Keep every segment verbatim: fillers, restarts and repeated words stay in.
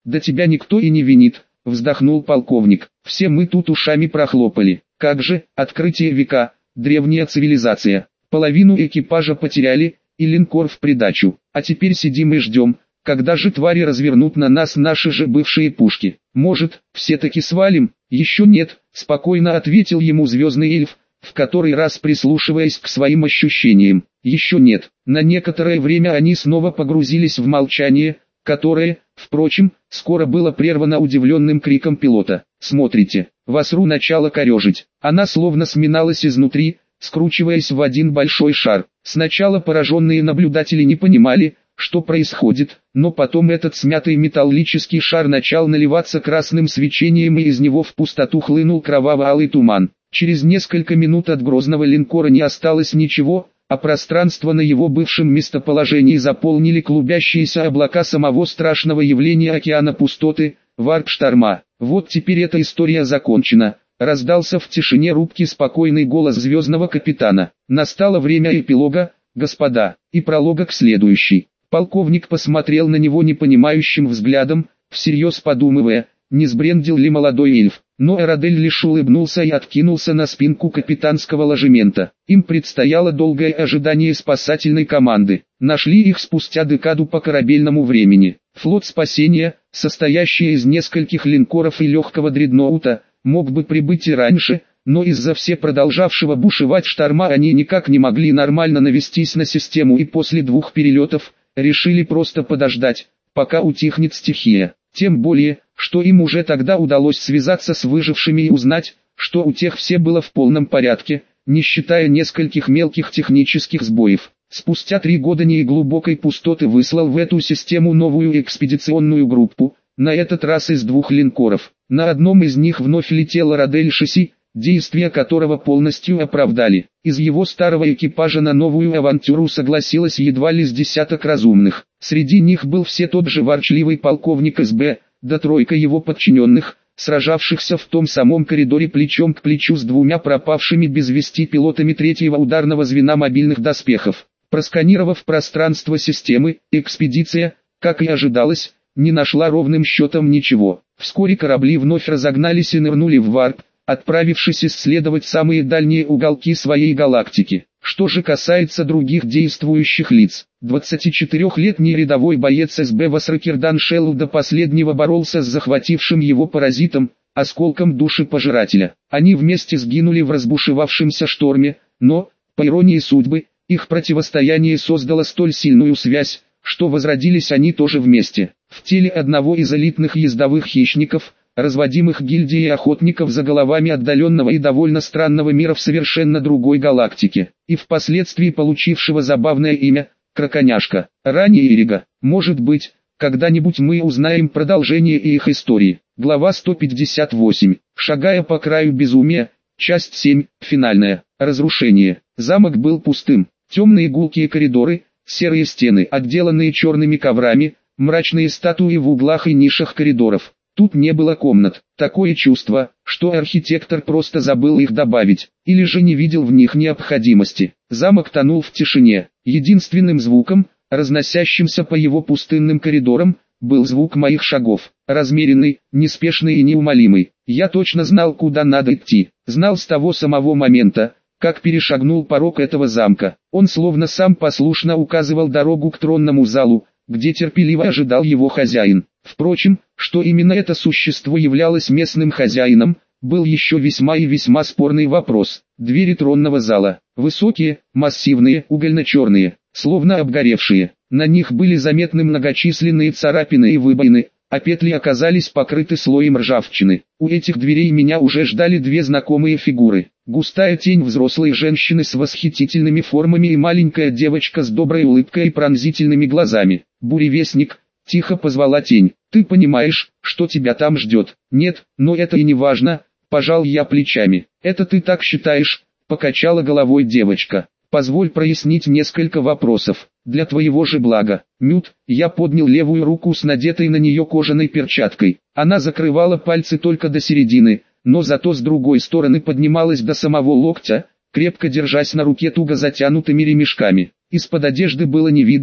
Да тебя никто и не винит, вздохнул полковник. Все мы тут ушами прохлопали. Как же, открытие века, древняя цивилизация. Половину экипажа потеряли, и линкор в придачу. А теперь сидим и ждем, когда же твари развернут на нас наши же бывшие пушки. Может, все-таки свалим? Еще нет, спокойно ответил ему звездный эльф, в который раз прислушиваясь к своим ощущениям. Еще нет. На некоторое время они снова погрузились в молчание, которое, впрочем, скоро было прервано удивленным криком пилота. «Смотрите, Васру начало корежить». Она словно сминалась изнутри, скручиваясь в один большой шар. Сначала пораженные наблюдатели не понимали, что происходит, но потом этот смятый металлический шар начал наливаться красным свечением, и из него в пустоту хлынул кроваво-алый туман. Через несколько минут от грозного линкора не осталось ничего, а пространство на его бывшем местоположении заполнили клубящиеся облака самого страшного явления океана пустоты, варп-шторма. Вот теперь эта история закончена. Раздался в тишине рубки спокойный голос звездного капитана. Настало время эпилога, господа, и пролога к следующей. Полковник посмотрел на него непонимающим взглядом, всерьез подумывая, не сбрендил ли молодой эльф. Но Эрадель лишь улыбнулся и откинулся на спинку капитанского ложемента. Им предстояло долгое ожидание спасательной команды. Нашли их спустя декаду по корабельному времени. Флот спасения, состоящий из нескольких линкоров и легкого дредноута, мог бы прибыть и раньше, но из-за все продолжавшего бушевать шторма они никак не могли нормально навестись на систему, и после двух перелетов решили просто подождать, пока утихнет стихия. Тем более, что им уже тогда удалось связаться с выжившими и узнать, что у тех все было в полном порядке, не считая нескольких мелких технических сбоев. Спустя три года неглубокой пустоты выслал в эту систему новую экспедиционную группу, на этот раз из двух линкоров. На одном из них вновь летела Радель Шасси, действия которого полностью оправдали. Из его старого экипажа на новую авантюру согласилось едва ли с десяток разумных. Среди них был все тот же ворчливый полковник СБ, да тройка его подчиненных, сражавшихся в том самом коридоре плечом к плечу с двумя пропавшими без вести пилотами третьего ударного звена мобильных доспехов. Просканировав пространство системы, экспедиция, как и ожидалось, не нашла ровным счетом ничего. Вскоре корабли вновь разогнались и нырнули в варп, отправившись исследовать самые дальние уголки своей галактики. Что же касается других действующих лиц, двадцатичетырёхлетний рядовой боец СБ Васракирдан Шелл до последнего боролся с захватившим его паразитом, осколком души пожирателя. Они вместе сгинули в разбушевавшемся шторме, но, по иронии судьбы, их противостояние создало столь сильную связь, что возродились они тоже вместе. В теле одного из элитных ездовых хищников, разводимых гильдией охотников за головами отдаленного и довольно странного мира в совершенно другой галактике, и впоследствии получившего забавное имя – Краконяшка, ранее Ирига. Может быть, когда-нибудь мы узнаем продолжение и их истории. Глава сто пятьдесят восемь. Шагая по краю безумия, часть семь, финальная. Разрушение. Замок был пустым. Темные гулкие коридоры, серые стены, отделанные черными коврами, мрачные статуи в углах и нишах коридоров. Тут не было комнат. Такое чувство, что архитектор просто забыл их добавить, или же не видел в них необходимости. Замок тонул в тишине. Единственным звуком, разносящимся по его пустынным коридорам, был звук моих шагов. Размеренный, неспешный и неумолимый. Я точно знал, куда надо идти. Знал с того самого момента, как перешагнул порог этого замка. Он словно сам послушно указывал дорогу к тронному залу, где терпеливо ожидал его хозяин. Впрочем, что именно это существо являлось местным хозяином, был еще весьма и весьма спорный вопрос. Двери тронного зала, высокие, массивные, угольно-черные, словно обгоревшие. На них были заметны многочисленные царапины и выбоины, а петли оказались покрыты слоем ржавчины. У этих дверей меня уже ждали две знакомые фигуры. Густая тень взрослой женщины с восхитительными формами и маленькая девочка с доброй улыбкой и пронзительными глазами. «Буревестник», — тихо позвала тень, — «ты понимаешь, что тебя там ждет?» «Нет, но это и не важно», — пожал я плечами. «Это ты так считаешь», — покачала головой девочка. «Позволь прояснить несколько вопросов, для твоего же блага». Мют, я поднял левую руку с надетой на нее кожаной перчаткой. Она закрывала пальцы только до середины, но зато с другой стороны поднималась до самого локтя, крепко держась на руке туго затянутыми ремешками. Из-под одежды было не видно,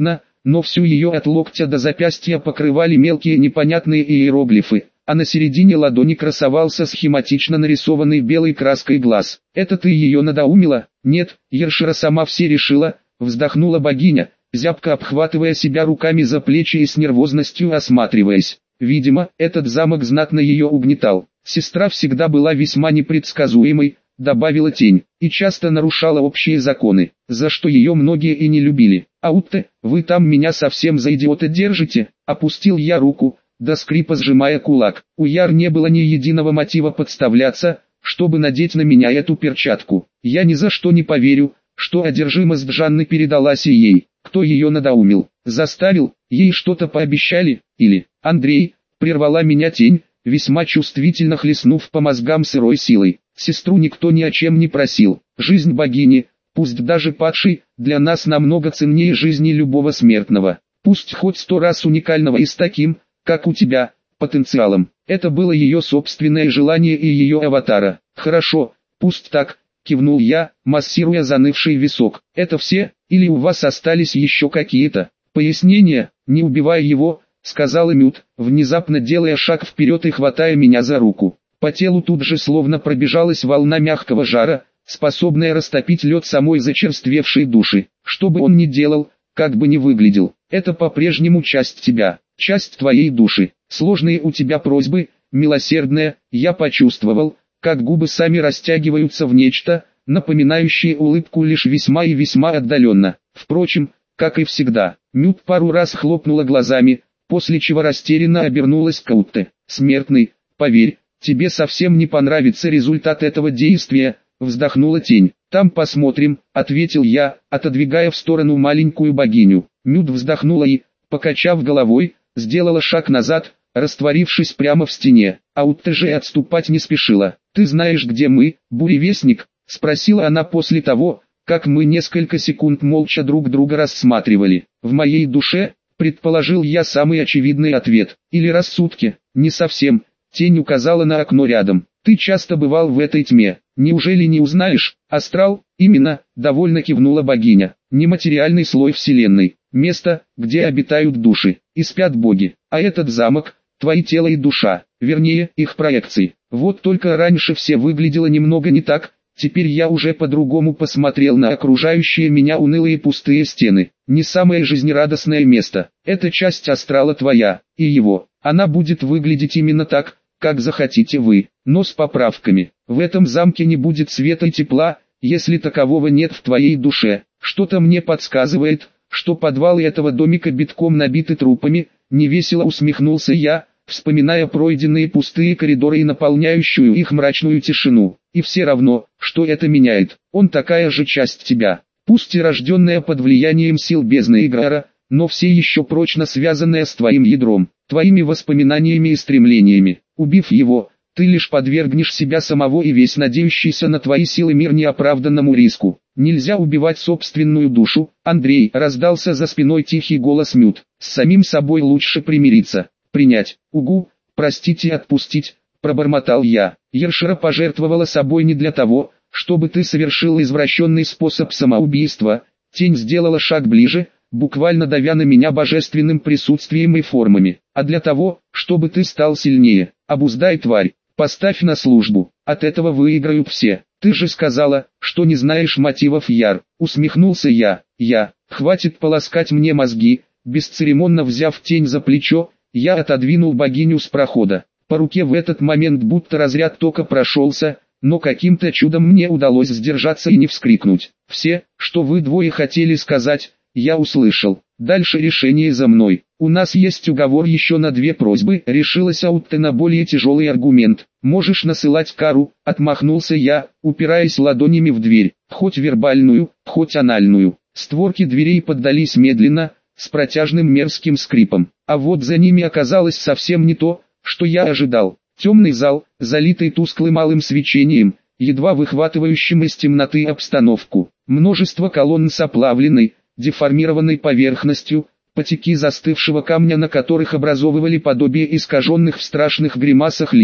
но всю ее от локтя до запястья покрывали мелкие непонятные иероглифы, а на середине ладони красовался схематично нарисованный белой краской глаз. «Это ты ее надоумила?» «Нет, Ершера сама все решила», — вздохнула богиня, зябко обхватывая себя руками за плечи и с нервозностью осматриваясь. Видимо, этот замок знатно ее угнетал. Сестра всегда была весьма непредсказуемой, добавила тень, и часто нарушала общие законы, за что ее многие и не любили. «Аутте, вы там меня совсем за идиота держите?» Опустил я руку, до скрипа сжимая кулак. У Яр не было ни единого мотива подставляться, чтобы надеть на меня эту перчатку. Я ни за что не поверю, что одержимость Жанны передалась и ей. Кто ее надоумил? Заставил? Ей что-то пообещали? Или... Андрей, прервала меня тень, весьма чувствительно хлестнув по мозгам сырой силой. Сестру никто ни о чем не просил. Жизнь богини, пусть даже падшей, для нас намного ценнее жизни любого смертного. Пусть хоть сто раз уникального и с таким, как у тебя, потенциалом. Это было ее собственное желание и ее аватара. Хорошо, пусть так, кивнул я, массируя занывший висок. Это все, или у вас остались еще какие-то пояснения? Не убивая его, сказала Мют, внезапно делая шаг вперед и хватая меня за руку. По телу тут же словно пробежалась волна мягкого жара, способная растопить лед самой зачерствевшей души. Что бы он ни делал, как бы ни выглядел, это по-прежнему часть тебя, часть твоей души. Сложные у тебя просьбы, милосердная, я почувствовал, как губы сами растягиваются в нечто, напоминающее улыбку лишь весьма и весьма отдаленно. Впрочем, как и всегда, Мют пару раз хлопнула глазами, после чего растерянно обернулась к Аутте. «Смертный, поверь, тебе совсем не понравится результат этого действия», вздохнула тень. «Там посмотрим», ответил я, отодвигая в сторону маленькую богиню. Мют вздохнула и, покачав головой, сделала шаг назад, растворившись прямо в стене. Аутте же отступать не спешила. «Ты знаешь, где мы, буревестник?» спросила она после того, как мы несколько секунд молча друг друга рассматривали. «В моей душе», предположил я самый очевидный ответ. «Или рассудке?» «Не совсем», тень указала на окно рядом. «Ты часто бывал в этой тьме, неужели не узнаешь?» «Астрал?» «Именно», довольно кивнула богиня. «Нематериальный слой вселенной, место, где обитают души, и спят боги. А этот замок, твои тело и душа, вернее, их проекции. Вот только раньше все выглядело немного не так, теперь я уже по-другому посмотрел на окружающие меня унылые пустые стены. Не самое жизнерадостное место, это часть астрала твоя, и его. Она будет выглядеть именно так, как захотите вы, но с поправками. В этом замке не будет света и тепла, если такового нет в твоей душе. Что-то мне подсказывает, что подвалы этого домика битком набиты трупами», невесело усмехнулся я, вспоминая пройденные пустые коридоры и наполняющую их мрачную тишину. «И все равно, что это меняет, он такая же часть тебя, пусть и рожденная под влиянием сил бездны Играра, но все еще прочно связанная с твоим ядром, твоими воспоминаниями и стремлениями. Убив его, ты лишь подвергнешь себя самого и весь надеющийся на твои силы мир неоправданному риску. Нельзя убивать собственную душу, Андрей», раздался за спиной тихий голос Мют. «С самим собой лучше примириться, принять, угу, простить и отпустить», пробормотал я. «Ершера пожертвовала собой не для того, чтобы ты совершил извращенный способ самоубийства». Тень сделала шаг ближе, буквально давя на меня божественным присутствием и формами, «а для того, чтобы ты стал сильнее. Обуздай тварь, поставь на службу, от этого выиграют все. Ты же сказала, что не знаешь мотивов Яр», усмехнулся я. «Я, хватит полоскать мне мозги», бесцеремонно взяв тень за плечо, я отодвинул богиню с прохода. По руке в этот момент будто разряд тока прошелся, но каким-то чудом мне удалось сдержаться и не вскрикнуть. «Все, что вы двое хотели сказать, я услышал. Дальше решение за мной. У нас есть уговор еще на две просьбы», решилась Аутте на более тяжелый аргумент. «Можешь насылать кару», отмахнулся я, упираясь ладонями в дверь, хоть вербальную, хоть анальную. Створки дверей поддались медленно, с протяжным мерзким скрипом, а вот за ними оказалось совсем не то, что я ожидал. Темный зал, залитый тусклым алым свечением, едва выхватывающим из темноты обстановку. Множество колонн с оплавленной, деформированной поверхностью, потеки застывшего камня, на которых образовывали подобие искаженных в страшных гримасах лиц.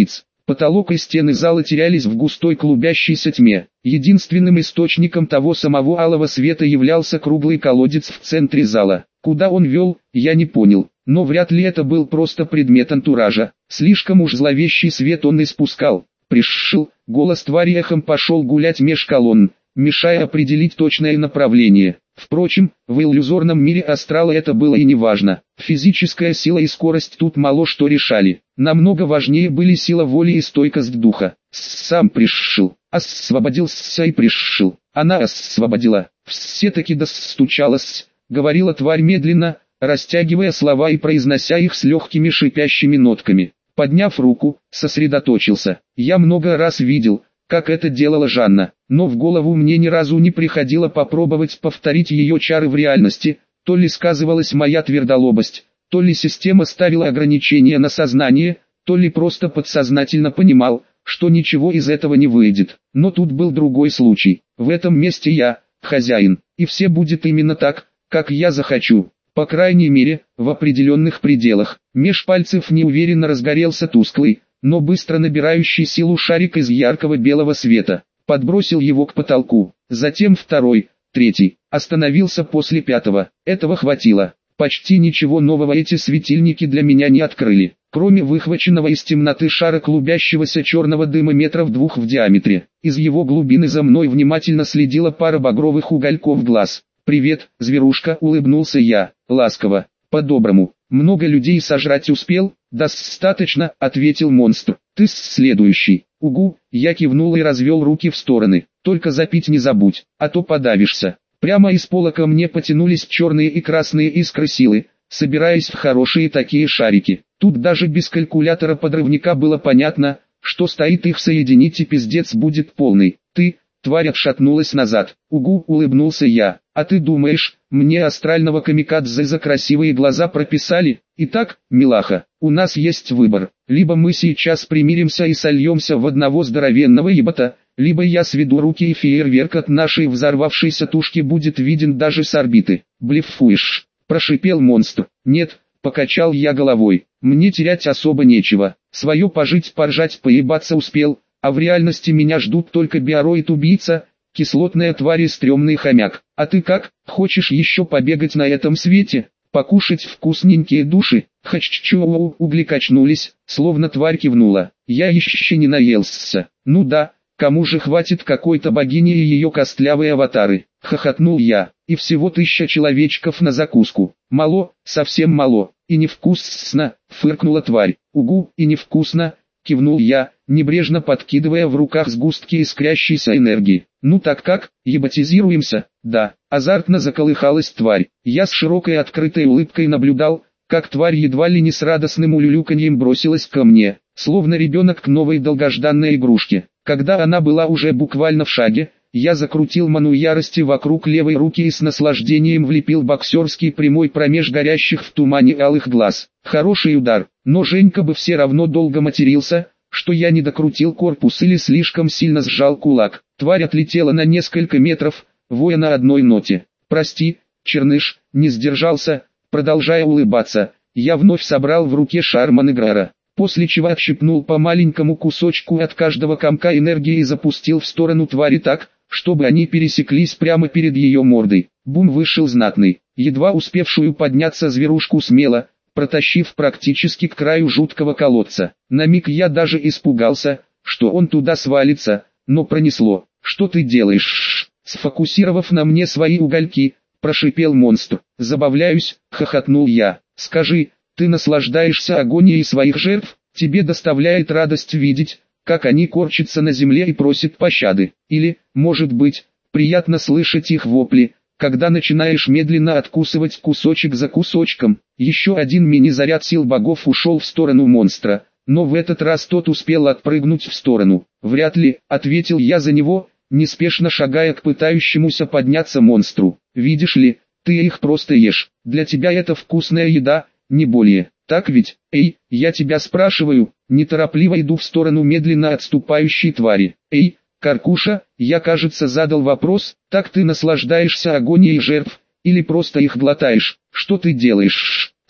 Потолок и стены зала терялись в густой клубящейся тьме. Единственным источником того самого алого света являлся круглый колодец в центре зала. Куда он вел, я не понял, но вряд ли это был просто предмет антуража. Слишком уж зловещий свет он испускал. Пришел, голос твари эхом пошел гулять меж колонн, мешая определить точное направление. Впрочем, в иллюзорном мире астрала это было и не важно. Физическая сила и скорость тут мало что решали. Намного важнее были сила воли и стойкость духа. Сам пришел, освободился и пришел. Она освободила. Все-таки достучалась, говорила тварь медленно, растягивая слова и произнося их с легкими шипящими нотками. Подняв руку, сосредоточился. Я много раз видел, как это делала Жанна, но в голову мне ни разу не приходило попробовать повторить ее чары в реальности. То ли сказывалась моя твердолобость, то ли система ставила ограничения на сознание, то ли просто подсознательно понимал, что ничего из этого не выйдет. Но тут был другой случай. В этом месте я хозяин, и все будет именно так, как я захочу. По крайней мере, в определенных пределах. Меж пальцев неуверенно разгорелся тусклый, но быстро набирающий силу шарик из яркого белого света. Подбросил его к потолку. Затем второй, третий. Остановился после пятого. Этого хватило. Почти ничего нового эти светильники для меня не открыли, кроме выхваченного из темноты шара клубящегося черного дыма метров двух в диаметре. Из его глубины за мной внимательно следила пара багровых угольков глаз. «Привет, зверушка», — улыбнулся я, ласково, по-доброму. «Много людей сожрать успел?» «Достаточно», — ответил монстр. «Ты следующий». «Угу», — я кивнул и развел руки в стороны. «Только запить не забудь, а то подавишься». Прямо из пола ко мне потянулись черные и красные искры силы, собираясь в хорошие такие шарики. Тут даже без калькулятора подрывника было понятно, что стоит их соединить и пиздец будет полный. «Ты...» — тварь отшатнулась назад. «Угу», — улыбнулся я. «А ты думаешь, мне астрального камикадзе за красивые глаза прописали? Итак, милаха, у нас есть выбор. Либо мы сейчас примиримся и сольемся в одного здоровенного ебота, либо я сведу руки и фейерверк от нашей взорвавшейся тушки будет виден даже с орбиты». «Блефуешь», — прошипел монстр. «Нет», — покачал я головой, — «мне терять особо нечего. Свое пожить поржать поебаться успел, а в реальности меня ждут только биороид-убийца, кислотная тварь и стрёмный хомяк. А ты как, хочешь еще побегать на этом свете, покушать вкусненькие души?» Хаччу угли качнулись, словно тварь кивнула. «Я еще не наелся». «Ну да, кому же хватит какой-то богини и ее костлявые аватары?» — хохотнул я. «И всего тысяча человечков на закуску. Мало, совсем мало, и невкусно», — фыркнула тварь. «Угу, и невкусно», — кивнул я, небрежно подкидывая в руках сгустки искрящейся энергии. «Ну так как, еботизируемся?» «Да», — азартно заколыхалась тварь. Я с широкой открытой улыбкой наблюдал, как тварь едва ли не с радостным улюлюканьем бросилась ко мне, словно ребенок к новой долгожданной игрушке. Когда она была уже буквально в шаге, я закрутил ману ярости вокруг левой руки и с наслаждением влепил боксерский прямой промеж горящих в тумане алых глаз. Хороший удар, но Женька бы все равно долго матерился, что я не докрутил корпус или слишком сильно сжал кулак. Тварь отлетела на несколько метров, воя на одной ноте. «Прости, Черныш», не сдержался, продолжая улыбаться. Я вновь собрал в руке шар Манеграра, после чего отщипнул по маленькому кусочку от каждого комка энергии и запустил в сторону твари так, чтобы они пересеклись прямо перед ее мордой. Бум, вышел знатный, едва успевшую подняться зверушку смело, протащив практически к краю жуткого колодца. На миг я даже испугался, что он туда свалится, но пронесло. «Что ты делаешь?» Сфокусировав на мне свои угольки, прошипел монстр. «Забавляюсь», — хохотнул я. «Скажи, ты наслаждаешься агонией своих жертв? Тебе доставляет радость видеть, как они корчатся на земле и просят пощады? Или, может быть, приятно слышать их вопли, когда начинаешь медленно откусывать кусочек за кусочком?» Еще один мини-заряд сил богов ушел в сторону монстра, но в этот раз тот успел отпрыгнуть в сторону. «Вряд ли», — ответил я за него, неспешно шагая к пытающемуся подняться монстру. «Видишь ли, ты их просто ешь. Для тебя это вкусная еда, не более. Так ведь? Эй, я тебя спрашиваю». Неторопливо иду в сторону медленно отступающей твари. «Эй, Каркуша, я, кажется, задал вопрос. Так ты наслаждаешься агонией жертв, или просто их глотаешь? Что ты делаешь?»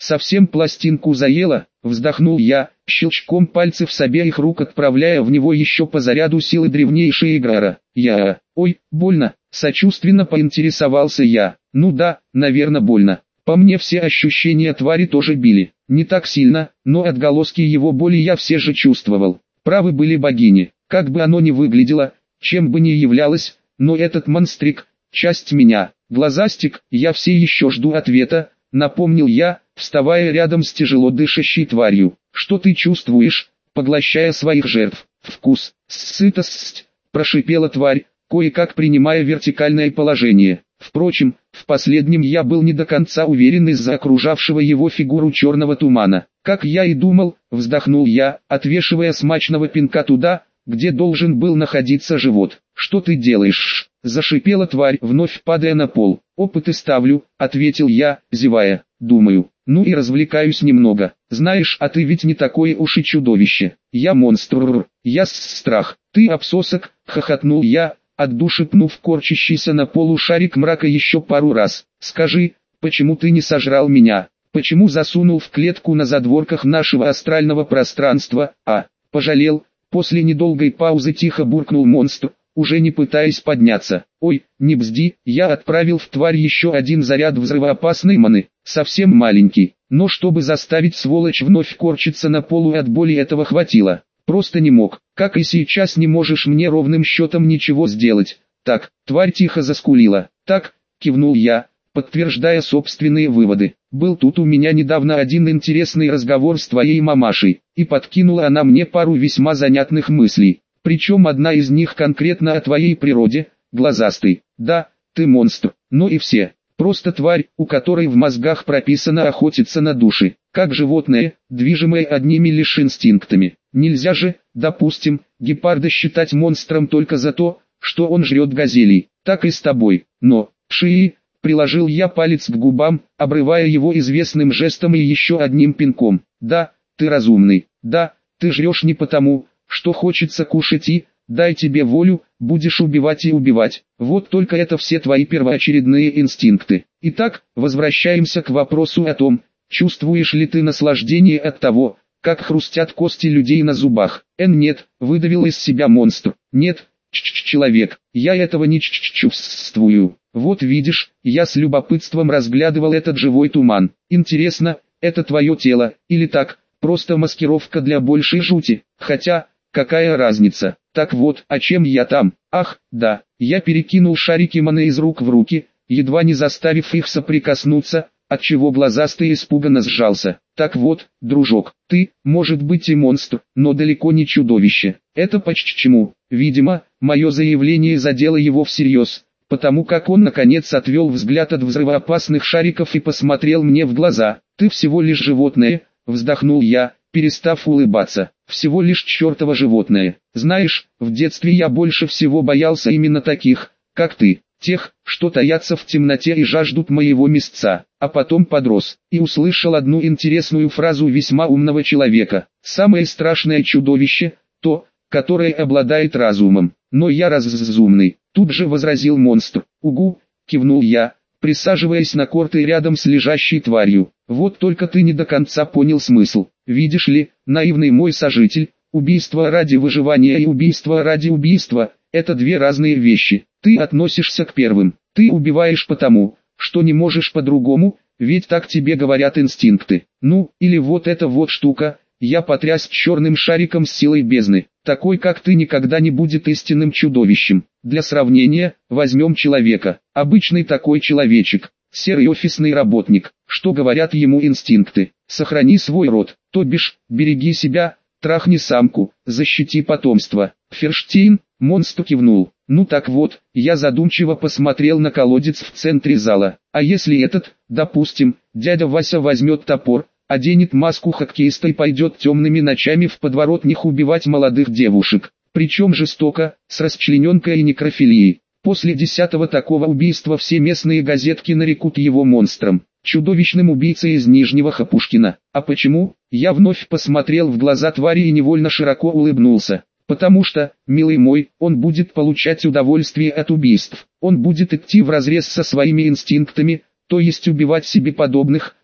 совсем пластинку заело, вздохнул я, щелчком пальцев с обеих рук отправляя в него еще по заряду силы древнейшей Играра. Я, ой, больно, сочувственно поинтересовался я. Ну да, наверное больно. По мне все ощущения твари тоже били. Не так сильно, но отголоски его боли я все же чувствовал. Правы были богини, как бы оно ни выглядело, чем бы ни являлось, но этот монстрик, часть меня. Глазастик, я все еще жду ответа, напомнил я, вставая рядом с тяжело дышащей тварью. Что ты чувствуешь, поглощая своих жертв? Вкус, сытость, прошипела тварь, кое-как принимая вертикальное положение. Впрочем, в последнем я был не до конца уверен из-за окружавшего его фигуру черного тумана. Как я и думал, вздохнул я, отвешивая смачного пинка туда, где должен был находиться живот. Что ты делаешь? Зашипела тварь, вновь падая на пол. Опыты ставлю, ответил я, зевая. Думаю, ну и развлекаюсь немного. Знаешь, а ты ведь не такое уж и чудовище. Я монстр, я страх. Ты обсосок, хохотнул я, от души пнув корчащийся на полу шарик мрака еще пару раз. Скажи, почему ты не сожрал меня? Почему засунул в клетку на задворках нашего астрального пространства? А, пожалел. После недолгой паузы тихо буркнул монстр, уже не пытаясь подняться. Ой, не бзди, я отправил в тварь еще один заряд взрывоопасной маны, совсем маленький, но чтобы заставить сволочь вновь корчиться на полу от боли этого хватило. Просто не мог, как и сейчас не можешь мне ровным счетом ничего сделать. Так, тварь тихо заскулила. Так, кивнул я, подтверждая собственные выводы. Был тут у меня недавно один интересный разговор с твоей мамашей, и подкинула она мне пару весьма занятных мыслей. Причем одна из них конкретно о твоей природе, глазастый. Да, ты монстр, но и все. Просто тварь, у которой в мозгах прописано охотиться на души, как животное, движимое одними лишь инстинктами. Нельзя же, допустим, гепарда считать монстром только за то, что он жрет газелей. Так и с тобой. Но, пшии, приложил я палец к губам, обрывая его известным жестом и еще одним пинком. Да, ты разумный. Да, ты жрешь не потому, что хочется кушать и, дай тебе волю, будешь убивать и убивать. Вот только это все твои первоочередные инстинкты. Итак, возвращаемся к вопросу о том, чувствуешь ли ты наслаждение от того, как хрустят кости людей на зубах. Эн нет, выдавил из себя монстр. Нет, человек, я этого не чувствую. Вот видишь, я с любопытством разглядывал этот живой туман. Интересно, это твое тело, или так, просто маскировка для большей жути? Хотя, какая разница? Так вот, а чем я там? Ах, да, я перекинул шарики маны из рук в руки, едва не заставив их соприкоснуться, отчего глазастый испуганно сжался. Так вот, дружок, ты, может быть и монстр, но далеко не чудовище. Это почему? Видимо, мое заявление задело его всерьез, потому как он наконец отвел взгляд от взрывоопасных шариков и посмотрел мне в глаза. Ты всего лишь животное, вздохнул я, перестав улыбаться. Всего лишь чертово животное. Знаешь, в детстве я больше всего боялся именно таких, как ты. Тех, что таятся в темноте и жаждут моего мясца. А потом подрос, и услышал одну интересную фразу весьма умного человека. Самое страшное чудовище, то, которое обладает разумом. Но я разумный, тут же возразил монстр. Угу, кивнул я, присаживаясь на корты рядом с лежащей тварью. Вот только ты не до конца понял смысл. Видишь ли, наивный мой сожитель, убийство ради выживания и убийство ради убийства – это две разные вещи. Ты относишься к первым. Ты убиваешь потому, что не можешь по-другому, ведь так тебе говорят инстинкты. Ну, или вот эта вот штука, я потряс черным шариком с силой бездны. Такой как ты никогда не будет истинным чудовищем. Для сравнения, возьмем человека. Обычный такой человечек. Серый офисный работник. Что говорят ему инстинкты? Сохрани свой род, то бишь, береги себя, трахни самку, защити потомство. Ферштейн, монстр кивнул. Ну так вот, я задумчиво посмотрел на колодец в центре зала. А если этот, допустим, дядя Вася возьмет топор, оденет маску хоккеиста и пойдет темными ночами в подворотнях убивать молодых девушек, причем жестоко, с расчлененкой и некрофилией. После десятого такого убийства все местные газетки нарекут его монстром, чудовищным убийцей из Нижнего Хапушкина. А почему? Я вновь посмотрел в глаза твари и невольно широко улыбнулся. Потому что, милый мой, он будет получать удовольствие от убийств. Он будет идти вразрез со своими инстинктами, то есть убивать себе подобных,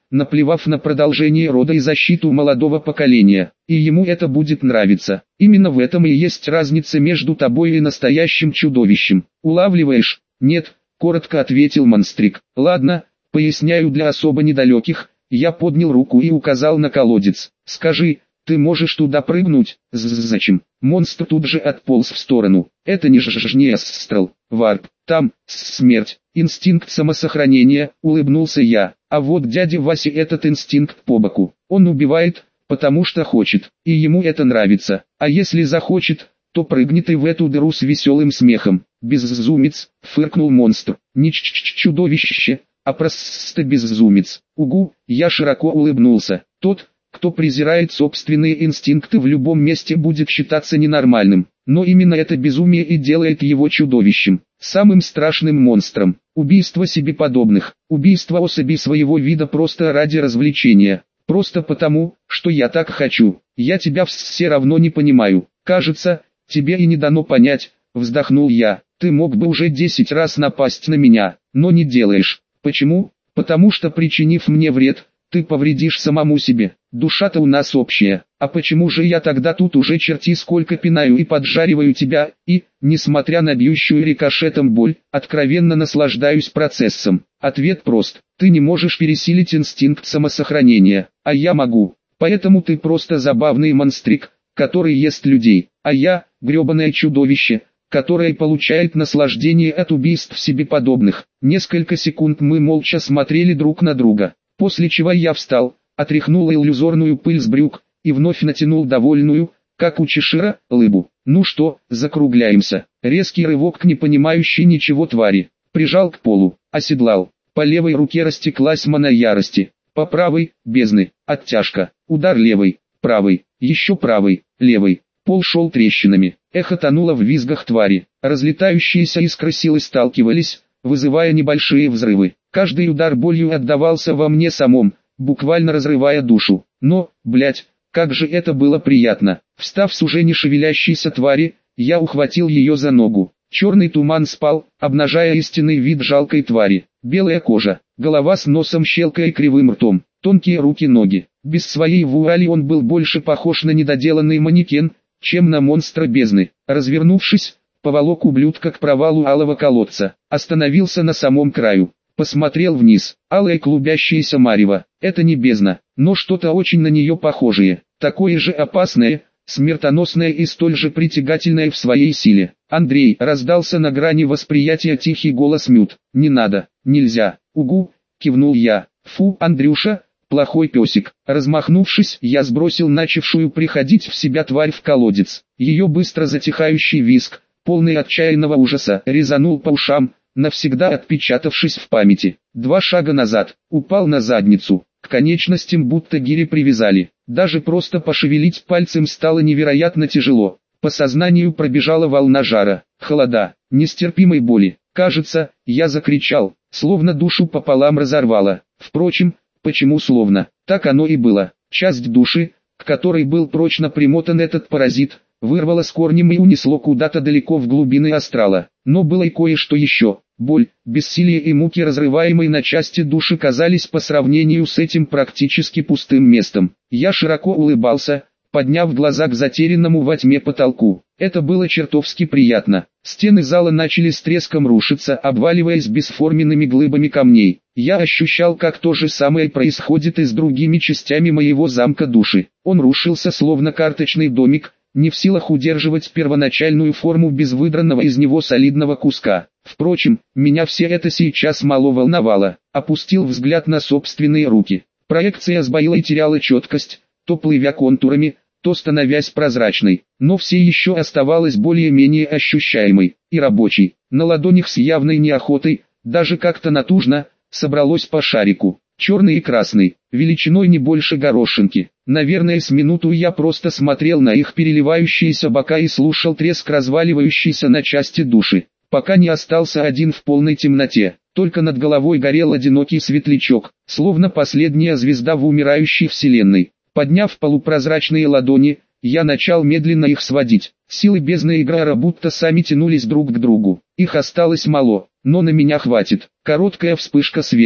наплевав на продолжение рода и защиту молодого поколения. И ему это будет нравиться. Именно в этом и есть разница между тобой и настоящим чудовищем. Улавливаешь? Нет, коротко ответил монстрик. Ладно, поясняю для особо недалеких. Я поднял руку и указал на колодец. Скажи, ты можешь туда прыгнуть? Зачем? Монстр тут же отполз в сторону. Это не ж не астрал, варп. Там смерть, инстинкт самосохранения, улыбнулся я. А вот дяде Васе этот инстинкт по боку. Он убивает, потому что хочет, и ему это нравится. А если захочет, то прыгнет и в эту дыру с веселым смехом. Безумец, фыркнул монстр. Не ч -ч чудовище, а просто безумец. Угу, я широко улыбнулся. Тот, кто презирает собственные инстинкты, в любом месте будет считаться ненормальным. Но именно это безумие и делает его чудовищем. Самым страшным монстром. Убийство себе подобных. Убийство особей своего вида просто ради развлечения. Просто потому, что я так хочу. Я тебя все равно не понимаю. Кажется, тебе и не дано понять, вздохнул я. Ты мог бы уже десять раз напасть на меня, но не делаешь. Почему? Потому что, причинив мне вред, ты повредишь самому себе. Душа-то у нас общая. А почему же я тогда тут уже черти сколько пинаю и поджариваю тебя, и, несмотря на бьющую рикошетом боль, откровенно наслаждаюсь процессом? Ответ прост. Ты не можешь пересилить инстинкт самосохранения, а я могу. Поэтому ты просто забавный монстрик, который ест людей. А я, гребаное чудовище, которое получает наслаждение от убийств себе подобных. Несколько секунд мы молча смотрели друг на друга. После чего я встал, отряхнул иллюзорную пыль с брюк, и вновь натянул довольную, как у Чешира, лыбу. Ну что, закругляемся. Резкий рывок к непонимающей ничего твари. Прижал к полу, оседлал. По левой руке растеклась мана ярости. По правой — бездны, оттяжка. Удар левой, правой, еще правой, левой. Пол шел трещинами. Эхо тонуло в визгах твари. Разлетающиеся искры силы сталкивались, вызывая небольшие взрывы. Каждый удар болью отдавался во мне самом, буквально разрывая душу. Но, блять, как же это было приятно. Встав с уже не шевелящейся твари, я ухватил ее за ногу. Черный туман спал, обнажая истинный вид жалкой твари. Белая кожа, голова с носом щелкой и кривым ртом, тонкие руки-ноги. Без своей вуали он был больше похож на недоделанный манекен, чем на монстра бездны. Развернувшись, поволок ублюдка к провалу алого колодца. Остановился на самом краю. Посмотрел вниз. Алое клубящееся марево. Это не бездна, но что-то очень на нее похожее. Такое же опасное, смертоносное и столь же притягательное в своей силе. «Андрей!» — раздался на грани восприятия тихий голос Мют. «Не надо, нельзя!» «Угу!» — кивнул я. «Фу, Андрюша, плохой песик!» Размахнувшись, я сбросил начавшую приходить в себя тварь в колодец. Ее быстро затихающий визг, полный отчаянного ужаса, резанул по ушам, навсегда отпечатавшись в памяти. Два шага назад, упал на задницу, к конечностям будто гири привязали. Даже просто пошевелить пальцем стало невероятно тяжело. По сознанию пробежала волна жара, холода, нестерпимой боли. Кажется, я закричал, словно душу пополам разорвало. Впрочем, почему словно? Так оно и было. Часть души, к которой был прочно примотан этот паразит, вырвало с корнем и унесло куда-то далеко в глубины астрала. Но было и кое-что еще. Боль, бессилие и муки разрываемой на части души казались по сравнению с этим практически пустым местом. Я широко улыбался, подняв глаза к затерянному во тьме потолку. Это было чертовски приятно. Стены зала начали с треском рушиться, обваливаясь бесформенными глыбами камней. Я ощущал, как то же самое происходит и с другими частями моего замка души. Он рушился словно карточный домик, не в силах удерживать первоначальную форму без выдранного из него солидного куска. Впрочем, меня все это сейчас мало волновало. Опустил взгляд на собственные руки. Проекция сбоила и теряла четкость, то плывя контурами, то становясь прозрачной, но все еще оставалась более-менее ощущаемой и рабочей. На ладонях с явной неохотой, даже как-то натужно, собралось по шарику. Черный и красный, величиной не больше горошинки. Наверное, с минуту я просто смотрел на их переливающиеся бока и слушал треск разваливающейся на части души, пока не остался один в полной темноте. Только над головой горел одинокий светлячок, словно последняя звезда в умирающей вселенной. Подняв полупрозрачные ладони, я начал медленно их сводить. Силы бездны Играра будто сами тянулись друг к другу. Их осталось мало, но на меня хватит. Короткая вспышка света,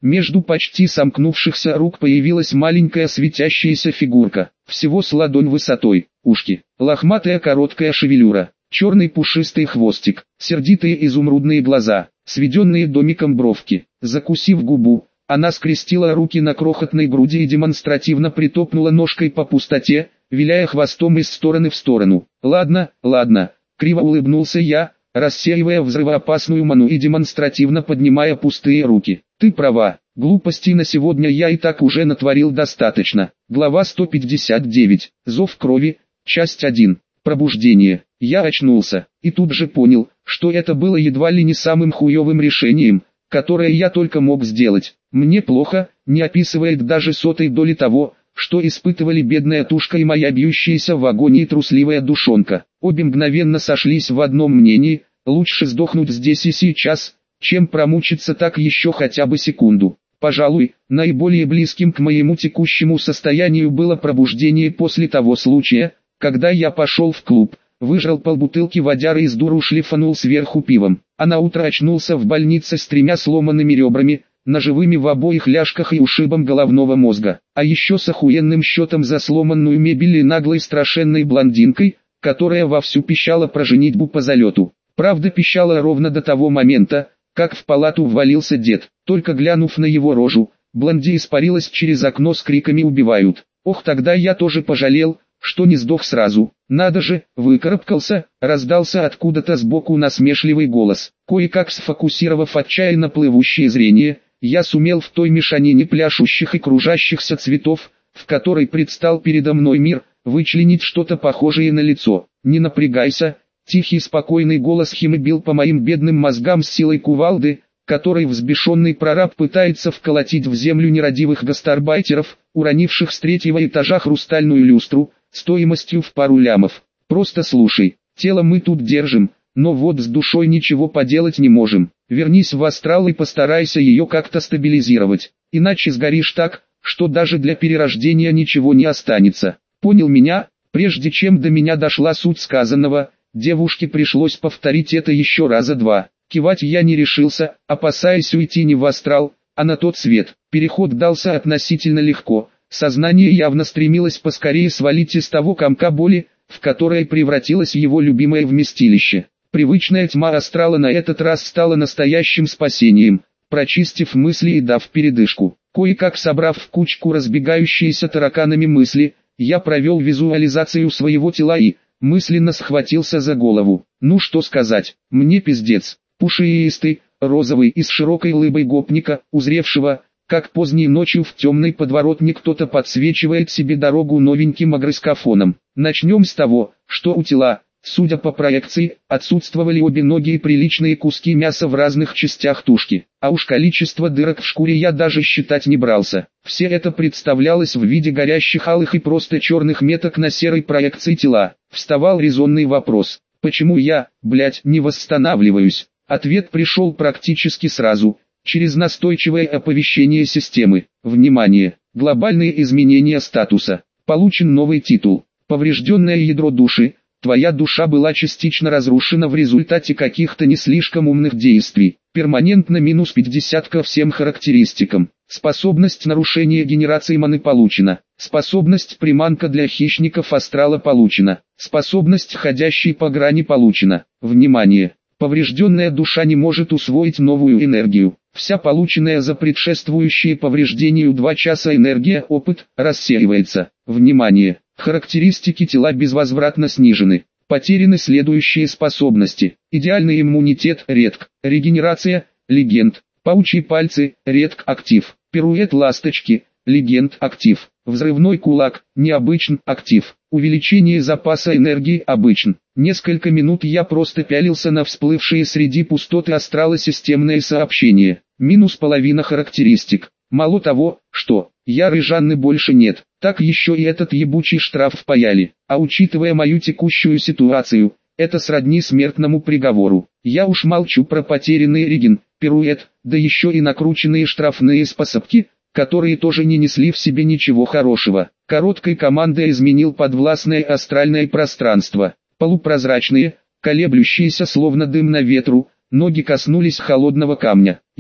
Между почти сомкнувшихся рук появилась маленькая светящаяся фигурка, всего с ладонь высотой, ушки, лохматая короткая шевелюра, черный пушистый хвостик, сердитые изумрудные глаза, сведенные домиком бровки. Закусив губу, она скрестила руки на крохотной груди и демонстративно притопнула ножкой по пустоте, виляя хвостом из стороны в сторону. «Ладно, ладно», — криво улыбнулся я, рассеивая взрывоопасную ману и демонстративно поднимая пустые руки. «Ты права, глупостей на сегодня я и так уже натворил достаточно». Глава сто пятьдесят девять. Зов крови. Часть один. Пробуждение. Я очнулся, и тут же понял, что это было едва ли не самым хуевым решением, которое я только мог сделать. Мне плохо, не описывает даже сотой доли того, что испытывали бедная тушка и моя бьющаяся в агонии трусливая душонка. Обе мгновенно сошлись в одном мнении: лучше сдохнуть здесь и сейчас, чем промучиться так еще хотя бы секунду. Пожалуй, наиболее близким к моему текущему состоянию было пробуждение после того случая, когда я пошел в клуб, выжрал полбутылки водяры и с дуру шлифанул сверху пивом, а на утро очнулся в больнице с тремя сломанными ребрами, ножевыми в обоих ляжках и ушибом головного мозга, а еще с охуенным счетом за сломанную мебель и наглой страшенной блондинкой, которая вовсю пищала про женитьбу по залету. Правда, пищала ровно до того момента, как в палату ввалился дед. Только глянув на его рожу, блонди испарилась через окно с криками «убивают». Ох, тогда я тоже пожалел, что не сдох сразу. Надо же, выкарабкался, раздался откуда-то сбоку насмешливый голос. Кое-как сфокусировав отчаянно плывущее зрение, я сумел в той мешанине пляшущих и кружащихся цветов, в которой предстал передо мной мир, вычленить что-то похожее на лицо. «Не напрягайся», — тихий спокойный голос Химы бил по моим бедным мозгам с силой кувалды, которой взбешенный прораб пытается вколотить в землю нерадивых гастарбайтеров, уронивших с третьего этажа хрустальную люстру, стоимостью в пару лямов. «Просто слушай, тело мы тут держим, но вот с душой ничего поделать не можем. Вернись в астрал и постарайся ее как-то стабилизировать, иначе сгоришь так, что даже для перерождения ничего не останется. Понял меня?» Прежде чем до меня дошла суть сказанного, девушке пришлось повторить это еще раза два. Кивать я не решился, опасаясь уйти не в астрал, а на тот свет. Переход дался относительно легко. Сознание явно стремилось поскорее свалить из того комка боли, в которое превратилось его любимое вместилище. Привычная тьма астрала на этот раз стала настоящим спасением, прочистив мысли и дав передышку. Кое-как собрав в кучку разбегающиеся тараканами мысли, я провел визуализацию своего тела и мысленно схватился за голову. Ну что сказать, мне пиздец. Пушистый, розовый и с широкой лыбой гопника, узревшего, как поздней ночью в темной подворотне кто-то подсвечивает себе дорогу новеньким агроскафоном. Начнем с того, что у тела, судя по проекции, отсутствовали обе ноги и приличные куски мяса в разных частях тушки. А уж количество дырок в шкуре я даже считать не брался. Все это представлялось в виде горящих алых и просто черных меток на серой проекции тела. Вставал резонный вопрос: почему я, блять, не восстанавливаюсь? Ответ пришел практически сразу, через настойчивое оповещение системы. Внимание! Глобальные изменения статуса. Получен новый титул. Поврежденное ядро души. Твоя душа была частично разрушена в результате каких-то не слишком умных действий. Перманентно минус пятьдесят ко всем характеристикам. Способность нарушения генерации маны получена. Способность приманка для хищников астрала получена. Способность ходящий по грани получена. Внимание! Поврежденная душа не может усвоить новую энергию. Вся полученная за предшествующие повреждению два часа энергия, опыт, рассеивается. Внимание! Характеристики тела безвозвратно снижены. Потеряны следующие способности. Идеальный иммунитет, редк. Регенерация, легенд. Паучьи пальцы, редк, актив. Пируэт ласточки, легенд, актив. Взрывной кулак, необычен, актив. Увеличение запаса энергии, обычен. Несколько минут я просто пялился на всплывшие среди пустоты астрала системные сообщения. Минус половина характеристик. Мало того, что Яры Жанны больше нет, так еще и этот ебучий штраф впаяли. А учитывая мою текущую ситуацию, это сродни смертному приговору. Я уж молчу про потерянный реген, пируэт, да еще и накрученные штрафные способки, которые тоже не несли в себе ничего хорошего. Короткой командой изменил подвластное астральное пространство. Полупрозрачные, колеблющиеся словно дым на ветру, ноги коснулись холодного камня.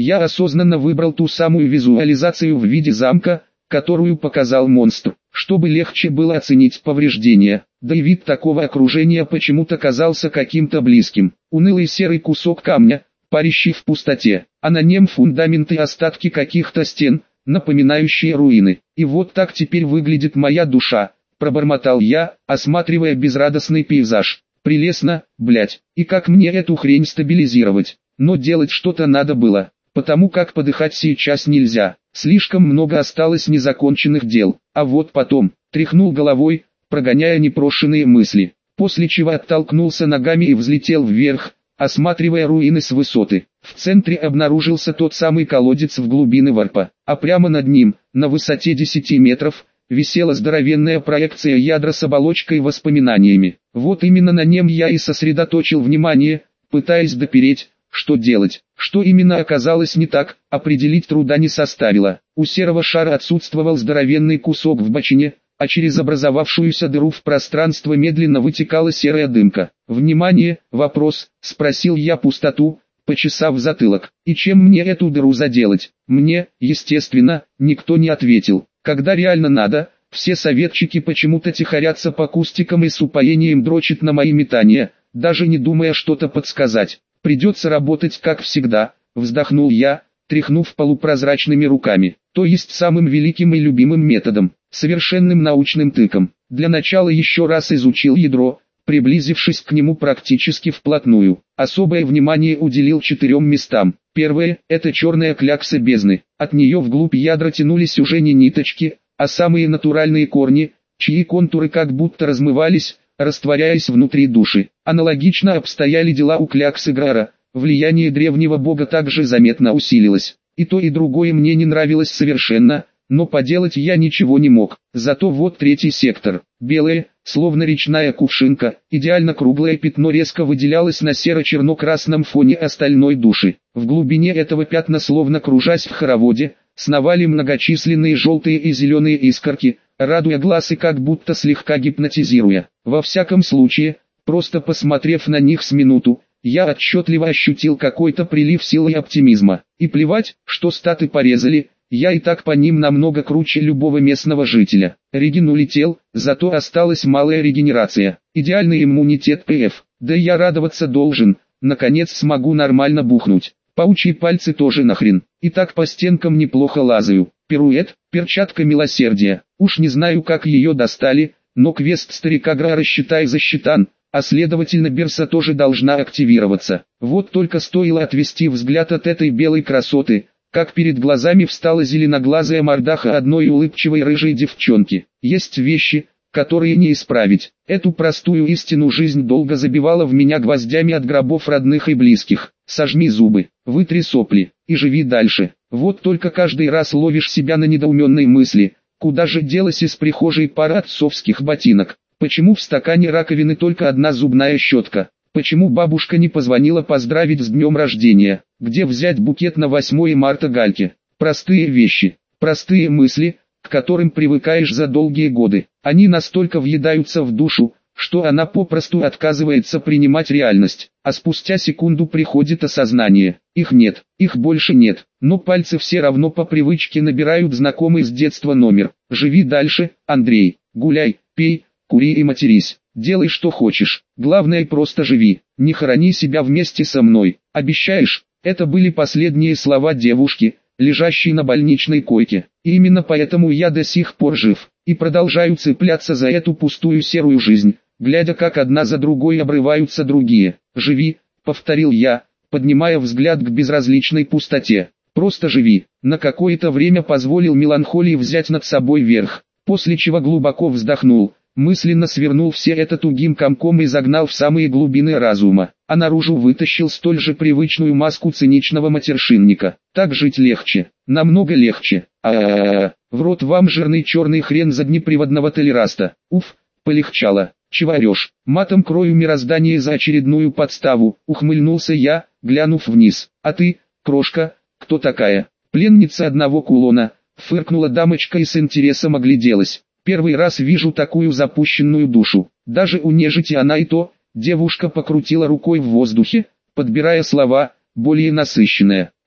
Я осознанно выбрал ту самую визуализацию в виде замка, которую показал монстр, чтобы легче было оценить повреждения. Да и вид такого окружения почему-то казался каким-то близким. Унылый серый кусок камня, парящий в пустоте, а на нем фундамент и остатки каких-то стен, напоминающие руины. И вот так теперь выглядит моя душа, пробормотал я, осматривая безрадостный пейзаж. Прелестно, блять, и как мне эту хрень стабилизировать? Но делать что-то надо было, потому как подыхать сейчас нельзя. Слишком много осталось незаконченных дел, а вот потом, тряхнул головой, прогоняя непрошенные мысли, после чего оттолкнулся ногами и взлетел вверх, осматривая руины с высоты. В центре обнаружился тот самый колодец в глубины варпа, а прямо над ним, на высоте десяти метров, висела здоровенная проекция ядра с оболочкой и воспоминаниями. Вот именно на нем я и сосредоточил внимание, пытаясь допереть, что делать. Что именно оказалось не так, определить труда не составило. У серого шара отсутствовал здоровенный кусок в бочине, а через образовавшуюся дыру в пространство медленно вытекала серая дымка. «Внимание, вопрос», — спросил я пустоту, почесав затылок. «И чем мне эту дыру заделать?» Мне, естественно, никто не ответил. Когда реально надо, все советчики почему-то тихорятся по кустикам и с упоением дрочат на мои метания, даже не думая что-то подсказать. «Придется работать как всегда», — вздохнул я, тряхнув полупрозрачными руками, то есть самым великим и любимым методом, совершенным научным тыком. Для начала еще раз изучил ядро, приблизившись к нему практически вплотную. Особое внимание уделил четырем местам. Первое – это черная клякса бездны. От нее вглубь ядра тянулись уже не ниточки, а самые натуральные корни, чьи контуры как будто размывались, растворяясь внутри души. Аналогично обстояли дела у кляксы Грара. Влияние древнего бога также заметно усилилось. И то и другое мне не нравилось совершенно, но поделать я ничего не мог. Зато вот третий сектор. Белое, словно речная кувшинка, идеально круглое пятно резко выделялось на серо-черно-красном фоне остальной души. В глубине этого пятна, словно кружась в хороводе, сновали многочисленные желтые и зеленые искорки, радуя глаз и как будто слегка гипнотизируя. Во всяком случае, просто посмотрев на них с минуту, я отчетливо ощутил какой-то прилив силы и оптимизма. И плевать, что статы порезали, я и так по ним намного круче любого местного жителя. Реген улетел, зато осталась малая регенерация. Идеальный иммунитет ПФ. Да я радоваться должен, наконец смогу нормально бухнуть. Паучьи пальцы тоже нахрен. И так по стенкам неплохо лазаю. Пируэт, перчатка милосердия. Уж не знаю как ее достали, но квест старика Грара считай засчитан, а следовательно Берса тоже должна активироваться. Вот только стоило отвести взгляд от этой белой красоты, как перед глазами встала зеленоглазая мордаха одной улыбчивой рыжей девчонки. Есть вещи, которые не исправить. Эту простую истину жизнь долго забивала в меня гвоздями от гробов родных и близких. Сожми зубы, вытри сопли и живи дальше. Вот только каждый раз ловишь себя на недоуменной мысли, куда же делась из прихожей пара отцовских ботинок. Почему в стакане раковины только одна зубная щетка? Почему бабушка не позвонила поздравить с днем рождения? Где взять букет на восьмое марта Гальке? Простые вещи, простые мысли, к которым привыкаешь за долгие годы. Они настолько въедаются в душу, что она попросту отказывается принимать реальность. А спустя секунду приходит осознание. Их нет, их больше нет. Но пальцы все равно по привычке набирают знакомый с детства номер. Живи дальше, Андрей. Гуляй, пей, кури и матерись. Делай что хочешь, главное просто живи, не хорони себя вместе со мной, обещаешь? Это были последние слова девушки, лежащей на больничной койке. И именно поэтому я до сих пор жив, и продолжаю цепляться за эту пустую серую жизнь, глядя как одна за другой обрываются другие. «Живи», — повторил я, поднимая взгляд к безразличной пустоте. «Просто живи». На какое-то время позволил меланхолии взять над собой верх, после чего глубоко вздохнул. Мысленно свернул все это тугим комком и загнал в самые глубины разума, а наружу вытащил столь же привычную маску циничного матершинника. Так жить легче, намного легче. А-а-а, в рот вам жирный черный хрен заднеприводного толераста. Уф, полегчало. Чего орешь? Матом крою мироздание за очередную подставу, ухмыльнулся я, глянув вниз. А ты, крошка, кто такая? Пленница одного кулона, фыркнула дамочка и с интересом огляделась. Первый раз вижу такую запущенную душу. Даже у нежити она и то. Девушка покрутила рукой в воздухе, подбирая слова, более насыщенная.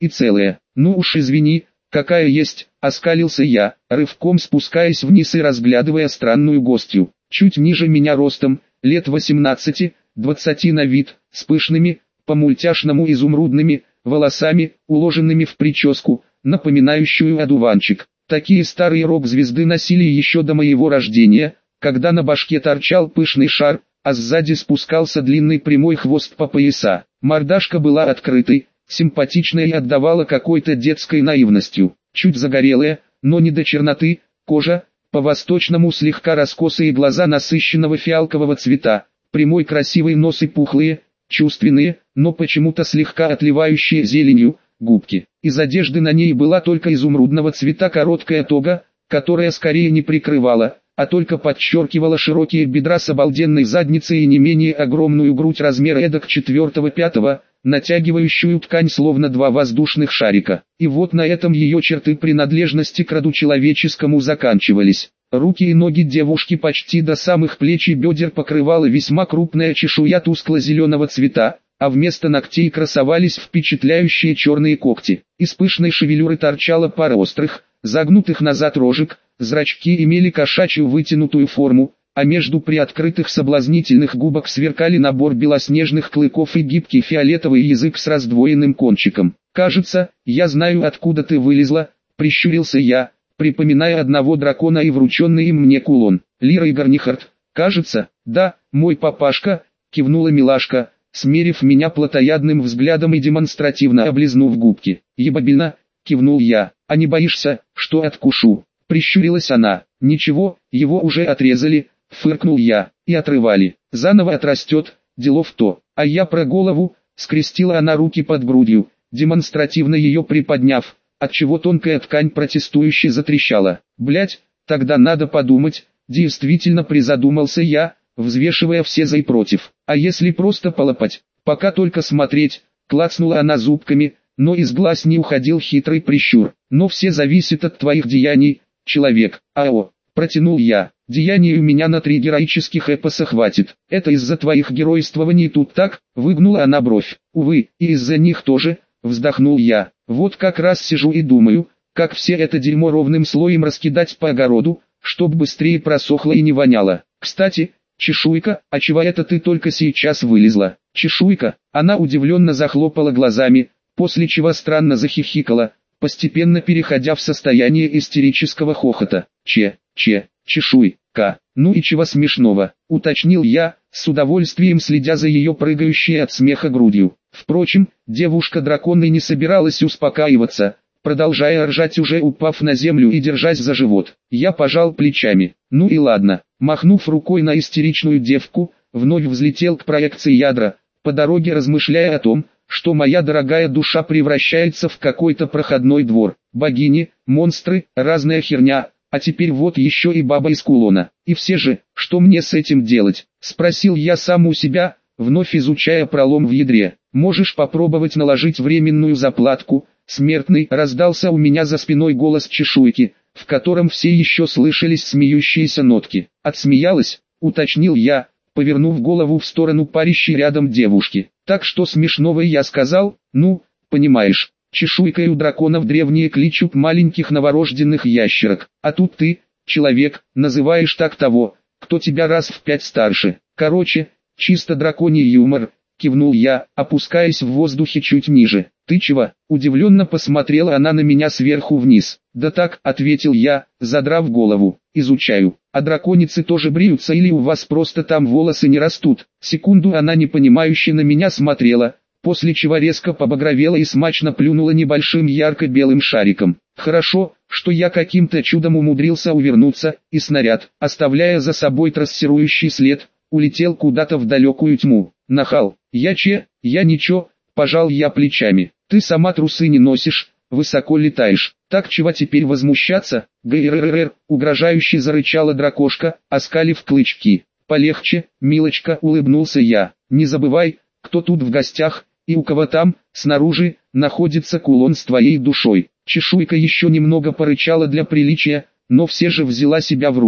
и целая. Ну уж извини, какая есть, оскалился я, рывком спускаясь вниз и разглядывая странную гостью. Чуть ниже меня ростом, лет восемнадцати, двадцати на вид, с пышными, по-мультяшному изумрудными, волосами, уложенными в прическу, напоминающую одуванчик. Такие старые рок-звезды носили еще до моего рождения, когда на башке торчал пышный шар, а сзади спускался длинный прямой хвост по пояса. Мордашка была открытой, симпатичная и отдавала какой-то детской наивностью. Чуть загорелая, но не до черноты, кожа, по-восточному слегка раскосые глаза насыщенного фиалкового цвета, прямой красивый нос и пухлые, чувственные, но почему-то слегка отливающие зеленью, губки. Из одежды на ней была только изумрудного цвета короткая тога, которая скорее не прикрывала, а только подчеркивала широкие бедра с обалденной задницей и не менее огромную грудь размера эдак четвертого-пятого, натягивающую ткань словно два воздушных шарика. И вот на этом ее черты принадлежности к роду человеческому заканчивались. Руки и ноги девушки почти до самых плеч и бедер покрывала весьма крупная чешуя тускло-зеленого цвета, а вместо ногтей красовались впечатляющие черные когти. Из пышной шевелюры торчала пара острых, загнутых назад рожек, зрачки имели кошачью вытянутую форму, а между приоткрытых соблазнительных губок сверкали набор белоснежных клыков и гибкий фиолетовый язык с раздвоенным кончиком. «Кажется, я знаю, откуда ты вылезла», — прищурился я, припоминая одного дракона и врученный им мне кулон. «Лира Игорнихард, кажется, да, мой папашка», — кивнула милашка, смерив меня плотоядным взглядом и демонстративно облизнув губки. «Ебабельно», — кивнул я, — «а не боишься, что откушу?» Прищурилась она. «Ничего, его уже отрезали», — фыркнул я, — «и отрывали. Заново отрастет, делов-то». А я про голову, скрестила она руки под грудью, демонстративно ее приподняв, отчего тонкая ткань протестующе затрещала. «Блядь, тогда надо подумать», — действительно призадумался я, взвешивая все за и против. «А если просто полопать, пока только смотреть», — клацнула она зубками, но из глаз не уходил хитрый прищур. «Но все зависит от твоих деяний, человек». «Ао», — протянул я, — «деяний у меня на три героических эпоса хватит». «Это из-за твоих геройствований тут так?» — выгнула она бровь. «Увы, и из-за них тоже», — вздохнул я. «Вот как раз сижу и думаю, как все это дерьмо ровным слоем раскидать по огороду, чтоб быстрее просохло и не воняло. Кстати, чешуйка, а чего это ты только сейчас вылезла?» «Чешуйка», она удивленно захлопала глазами, после чего странно захихикала, постепенно переходя в состояние истерического хохота. «Че, че, чешуйка, ну и чего смешного?» — уточнил я, с удовольствием следя за ее прыгающей от смеха грудью. Впрочем, девушка-дракон и не собиралась успокаиваться, продолжая ржать, уже упав на землю и держась за живот. Я пожал плечами. «Ну и ладно». Махнув рукой на истеричную девку, вновь взлетел к проекции ядра, по дороге размышляя о том, что моя дорогая душа превращается в какой-то проходной двор. Богини, монстры, разная херня, а теперь вот еще и баба из кулона. И все же, что мне с этим делать? Спросил я сам у себя, вновь изучая пролом в ядре. «Можешь попробовать наложить временную заплатку», — смертный, раздался у меня за спиной голос чешуйки, в котором все еще слышались смеющиеся нотки. «Отсмеялась?» — уточнил я, повернув голову в сторону парящей рядом девушки. «Так что смешного я сказал? Ну, понимаешь, чешуйкой у драконов древние кличут маленьких новорожденных ящерок, а тут ты, человек, называешь так того, кто тебя раз в пять старше. Короче, чисто драконий юмор», — кивнул я, опускаясь в воздухе чуть ниже. «Ты чего?» — удивленно посмотрела она на меня сверху вниз. «Да так», — ответил я, задрав голову, — «изучаю. А драконицы тоже бреются или у вас просто там волосы не растут?» Секунду она непонимающе на меня смотрела, после чего резко побагровела и смачно плюнула небольшим ярко-белым шариком. Хорошо, что я каким-то чудом умудрился увернуться, и снаряд, оставляя за собой трассирующий след, улетел куда-то в далекую тьму. «Нахал, я че, я ничего», — пожал я плечами. «Ты сама трусы не носишь, высоко летаешь. Так чего теперь возмущаться?» «Гррррр», — угрожающе зарычала дракошка, оскалив клычки. «Полегче, милочка», — улыбнулся я. «Не забывай, кто тут в гостях, и у кого там, снаружи, находится кулон с твоей душой». Чешуйка еще немного порычала для приличия, но все же взяла себя в руки.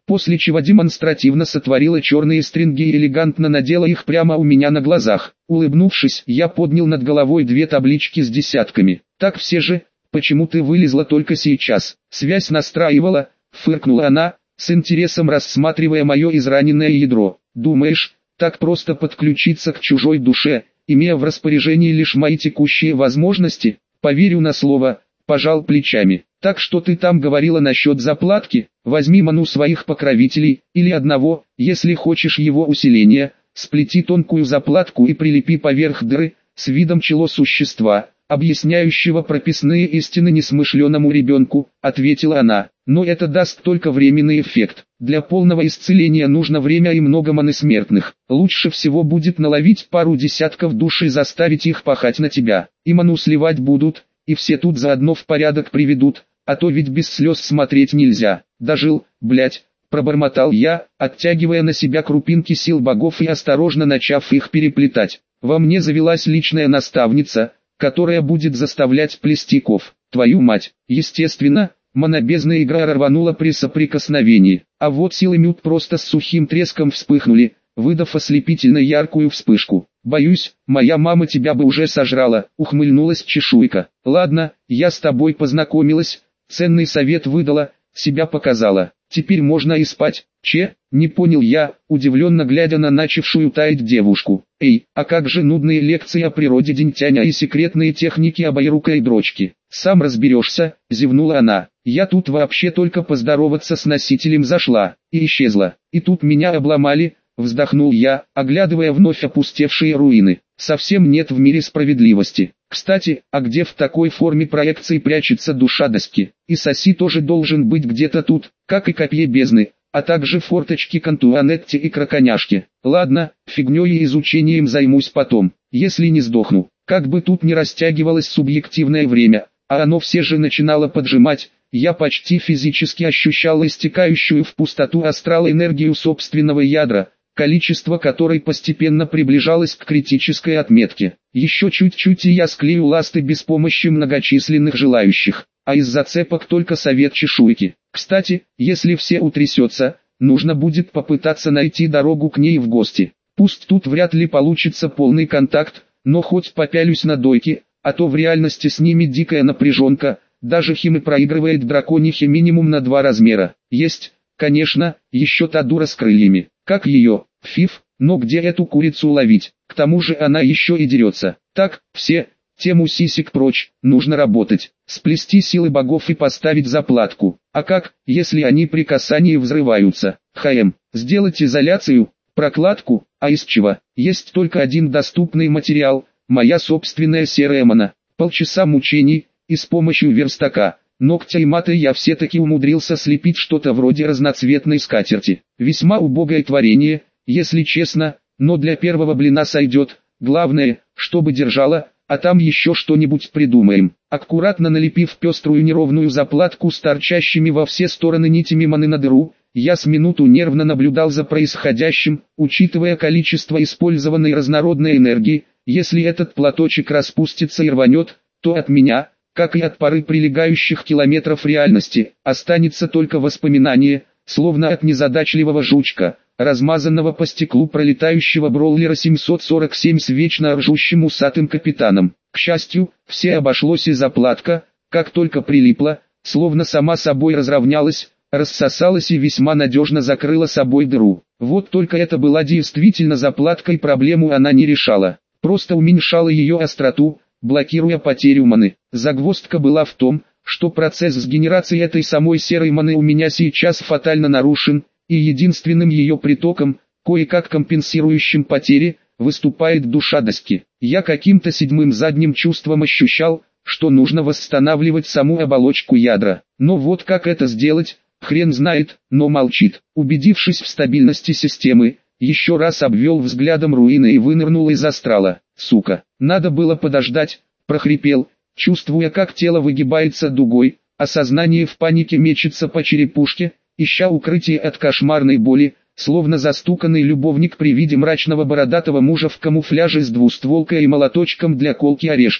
после чего демонстративно сотворила черные стринги и элегантно надела их прямо у меня на глазах. Улыбнувшись, я поднял над головой две таблички с десятками. Так все же, почему ты вылезла только сейчас? Связь настраивала, фыркнула она, с интересом рассматривая мое израненное ядро. Думаешь, так просто подключиться к чужой душе, имея в распоряжении лишь мои текущие возможности? Поверю на слово, пожал плечами. Так что ты там говорила насчет заплатки? Возьми ману своих покровителей, или одного, если хочешь его усиления, сплети тонкую заплатку и прилепи поверх дыры, с видом чело существа, объясняющего прописные истины несмышленному ребенку, ответила она. Но это даст только временный эффект. Для полного исцеления нужно время и много маны смертных. Лучше всего будет наловить пару десятков душ и заставить их пахать на тебя. И ману сливать будут, и все тут заодно в порядок приведут, а то ведь без слез смотреть нельзя. Дожил, блять, пробормотал я, оттягивая на себя крупинки сил богов и осторожно начав их переплетать. Во мне завелась личная наставница, которая будет заставлять плести ков. Твою мать, естественно, монобезная игра рванула при соприкосновении, а вот силы мют просто с сухим треском вспыхнули, выдав ослепительно яркую вспышку. «Боюсь, моя мама тебя бы уже сожрала», — ухмыльнулась чешуйка. «Ладно, я с тобой познакомилась, ценный совет выдала, себя показала, теперь можно и спать». «Че?» — не понял я, удивленно глядя на начавшую таять девушку. «Эй, а как же нудные лекции о природе Динтяня и секретные техники обойрука и дрочки? Сам разберешься», — зевнула она. «Я тут вообще только поздороваться с носителем зашла, и исчезла, и тут меня обломали». Вздохнул я, оглядывая вновь опустевшие руины. Совсем нет в мире справедливости. Кстати, а где в такой форме проекции прячется душа доски? И соси тоже должен быть где-то тут, как и копье бездны, а также форточки Кантуанетти и Краконяшки. Ладно, фигней и изучением займусь потом, если не сдохну. Как бы тут ни растягивалось субъективное время, а оно все же начинало поджимать, я почти физически ощущал истекающую в пустоту астрал энергию собственного ядра, количество которой постепенно приближалось к критической отметке. Еще чуть-чуть и я склею ласты без помощи многочисленных желающих, а из зацепок только совет чешуйки. Кстати, если все утрясется, нужно будет попытаться найти дорогу к ней в гости. Пусть тут вряд ли получится полный контакт, но хоть попялюсь на дойки, а то в реальности с ними дикая напряженка, даже Химы проигрывает драконихе минимум на два размера. Есть, конечно, еще та дура с крыльями. Как ее, фиф, но где эту курицу ловить? К тому же она еще и дерется. Так, все, тему сисек прочь, нужно работать. Сплести силы богов и поставить заплатку. А как, если они при касании взрываются? Хм, сделать изоляцию, прокладку, а из чего? Есть только один доступный материал, моя собственная серая мана. Полчаса мучений, и с помощью верстака, ногтя и маты я все-таки умудрился слепить что-то вроде разноцветной скатерти. Весьма убогое творение, если честно, но для первого блина сойдет. Главное, чтобы держало, а там еще что-нибудь придумаем. Аккуратно налепив пеструю неровную заплатку с торчащими во все стороны нитями маны на дыру, я с минуту нервно наблюдал за происходящим, учитывая количество использованной разнородной энергии. Если этот платочек распустится и рванет, то от меня, как и от пары прилегающих километров реальности, останется только воспоминание, словно от незадачливого жучка, размазанного по стеклу пролетающего броулера семьсот сорок семь с вечно ржущим усатым капитаном. К счастью, все обошлось и заплатка, как только прилипла, словно сама собой разровнялась, рассосалась и весьма надежно закрыла собой дыру. Вот только это была действительно заплатка и проблему она не решала, просто уменьшала ее остроту, блокируя потерю маны. Загвоздка была в том, что процесс с генерацией этой самой серой маны у меня сейчас фатально нарушен, и единственным ее притоком, кое-как компенсирующим потери, выступает душа доски. Я каким-то седьмым задним чувством ощущал, что нужно восстанавливать саму оболочку ядра. Но вот как это сделать, хрен знает, но молчит. Убедившись в стабильности системы, еще раз обвел взглядом руины и вынырнул из астрала. Сука, надо было подождать, прохрипел, чувствуя как тело выгибается дугой, а сознание в панике мечется по черепушке, ища укрытие от кошмарной боли, словно застуканный любовник при виде мрачного бородатого мужа в камуфляже с двустволкой и молоточком для колки орешков.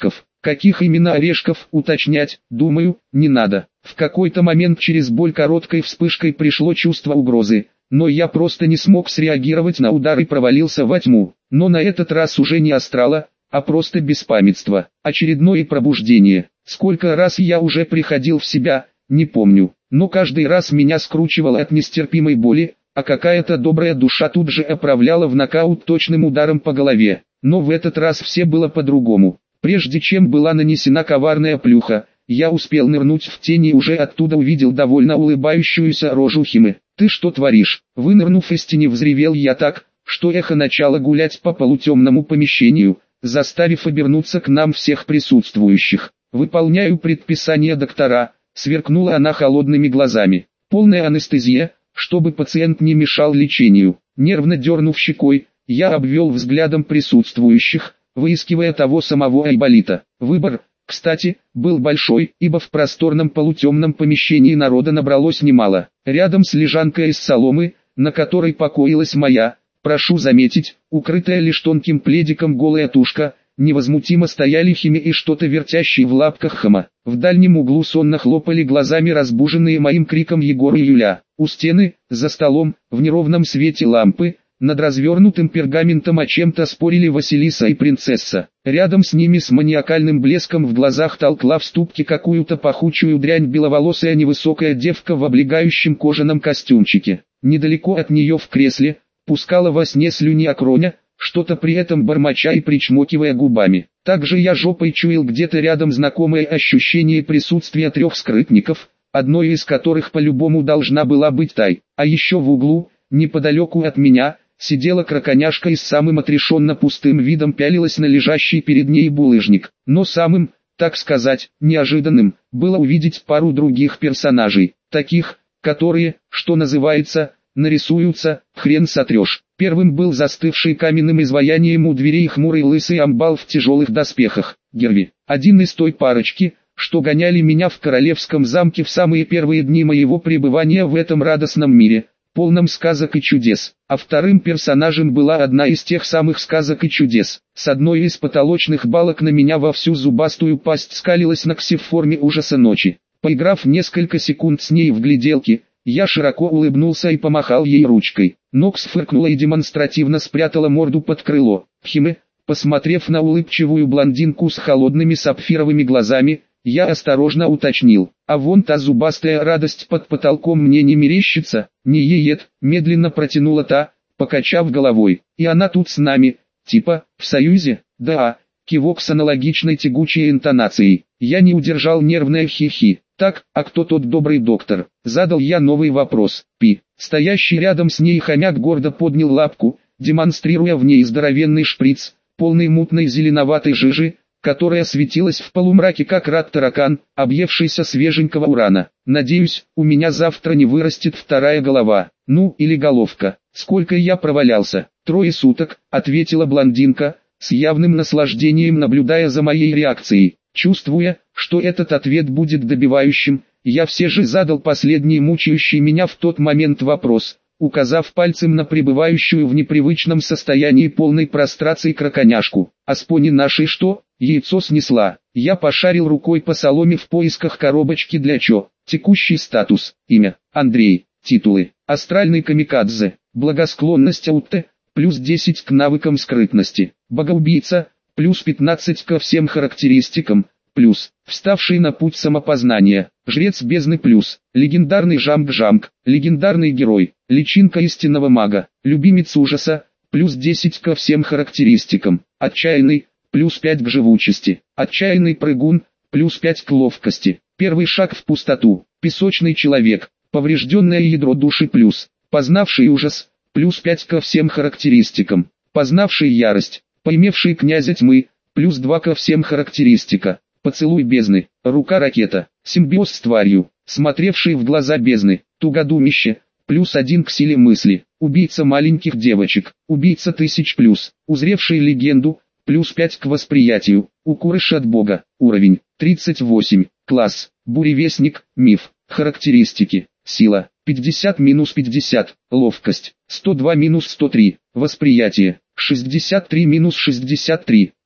Каких именно орешков уточнять, думаю, не надо. В какой-то момент через боль короткой вспышкой пришло чувство угрозы, но я просто не смог среагировать на удар и провалился во тьму. Но на этот раз уже не астрала, а просто беспамятство. Очередное пробуждение. Сколько раз я уже приходил в себя, не помню, но каждый раз меня скручивало от нестерпимой боли, а какая-то добрая душа тут же отправляла в нокаут точным ударом по голове. Но в этот раз все было по-другому. Прежде чем была нанесена коварная плюха, я успел нырнуть в тень и уже оттуда увидел довольно улыбающуюся рожу Химы. «Ты что творишь?» Вынырнув из тени, взревел я так, что эхо начало гулять по полутемному помещению, заставив обернуться к нам всех присутствующих. «Выполняю предписание доктора», — сверкнула она холодными глазами. «Полная анестезия, чтобы пациент не мешал лечению». Нервно дернув щекой, я обвел взглядом присутствующих, выискивая того самого Айболита. Выбор, кстати, был большой, ибо в просторном полутемном помещении народа набралось немало. Рядом с лежанкой из соломы, на которой покоилась моя, прошу заметить, укрытая лишь тонким пледиком голая тушка, невозмутимо стояли Хими и что-то вертящие в лапках Хама. В дальнем углу сонно хлопали глазами разбуженные моим криком Егор и Юля. У стены, за столом, в неровном свете лампы, над развернутым пергаментом о чем-то спорили Василиса и принцесса. Рядом с ними с маниакальным блеском в глазах толкла в ступке какую-то пахучую дрянь беловолосая невысокая девка в облегающем кожаном костюмчике. Недалеко от нее в кресле, пускала во сне слюни окроня, что-то при этом бормоча и причмокивая губами. Также я жопой чуял где-то рядом знакомое ощущение присутствия трех скрытников, одной из которых по-любому должна была быть Тай. А еще в углу, неподалеку от меня, сидела краконяшка и с самым отрешенно пустым видом пялилась на лежащий перед ней булыжник. Но самым, так сказать, неожиданным, было увидеть пару других персонажей, таких, которые, что называется, нарисуются, хрен сотрешь. Первым был застывший каменным изваянием у дверей хмурый лысый амбал в тяжелых доспехах, Герви, один из той парочки, что гоняли меня в королевском замке в самые первые дни моего пребывания в этом радостном мире, полном сказок и чудес. А вторым персонажем была одна из тех самых сказок и чудес. С одной из потолочных балок на меня во всю зубастую пасть скалилась Нокси в форме ужаса ночи. Поиграв несколько секунд с ней в гляделки, я широко улыбнулся и помахал ей ручкой. Нокс фыркнула и демонстративно спрятала морду под крыло. Химе, посмотрев на улыбчивую блондинку с холодными сапфировыми глазами, я осторожно уточнил: «А вон та зубастая радость под потолком мне не мерещится?» «Не еет», медленно протянула та, покачав головой. «И она тут с нами, типа, в союзе?» «Да», кивок с аналогичной тягучей интонацией. Я не удержал нервное хихи. «Так, а кто тот добрый доктор?» Задал я новый вопрос. Пи. Стоящий рядом с ней хомяк гордо поднял лапку, демонстрируя в ней здоровенный шприц, полный мутной зеленоватой жижи, которая светилась в полумраке как рак-таракан, объевшийся свеженького урана. «Надеюсь, у меня завтра не вырастет вторая голова, ну или головка. Сколько я провалялся?» «Трое суток», ответила блондинка, с явным наслаждением наблюдая за моей реакцией. Чувствуя, что этот ответ будет добивающим, я все же задал последний мучающий меня в тот момент вопрос, указав пальцем на пребывающую в непривычном состоянии полной прострации краконяшку. «А с пони нашей что?» «Яйцо снесла». Я пошарил рукой по соломе в поисках коробочки для чё. Текущий статус: имя Андрей, титулы: астральный камикадзе, благосклонность АУТ, плюс десять к навыкам скрытности, богоубийца, плюс пятнадцать ко всем характеристикам, плюс вставший на путь самопознания, жрец бездны, плюс легендарный Жамк-Жамк, легендарный герой, личинка истинного мага, любимец ужаса, плюс десять ко всем характеристикам, отчаянный, плюс пять к живучести, отчаянный прыгун, плюс пять к ловкости, первый шаг в пустоту, песочный человек, поврежденное ядро души, плюс познавший ужас, плюс пять ко всем характеристикам, познавший ярость, поимевший князя тьмы, плюс два ко всем характеристика, поцелуй бездны, рука-ракета, симбиоз с тварью, смотревший в глаза бездны, тугодумище, плюс один к силе мысли, убийца маленьких девочек, убийца тысяч, плюс узревший легенду, плюс пять к восприятию, укурыш от бога, уровень тридцать восемь, класс буревестник, миф, характеристики: сила пятьдесят минус пятьдесят, ловкость сто два минус сто три, восприятие шестьдесят три минус шестьдесят три,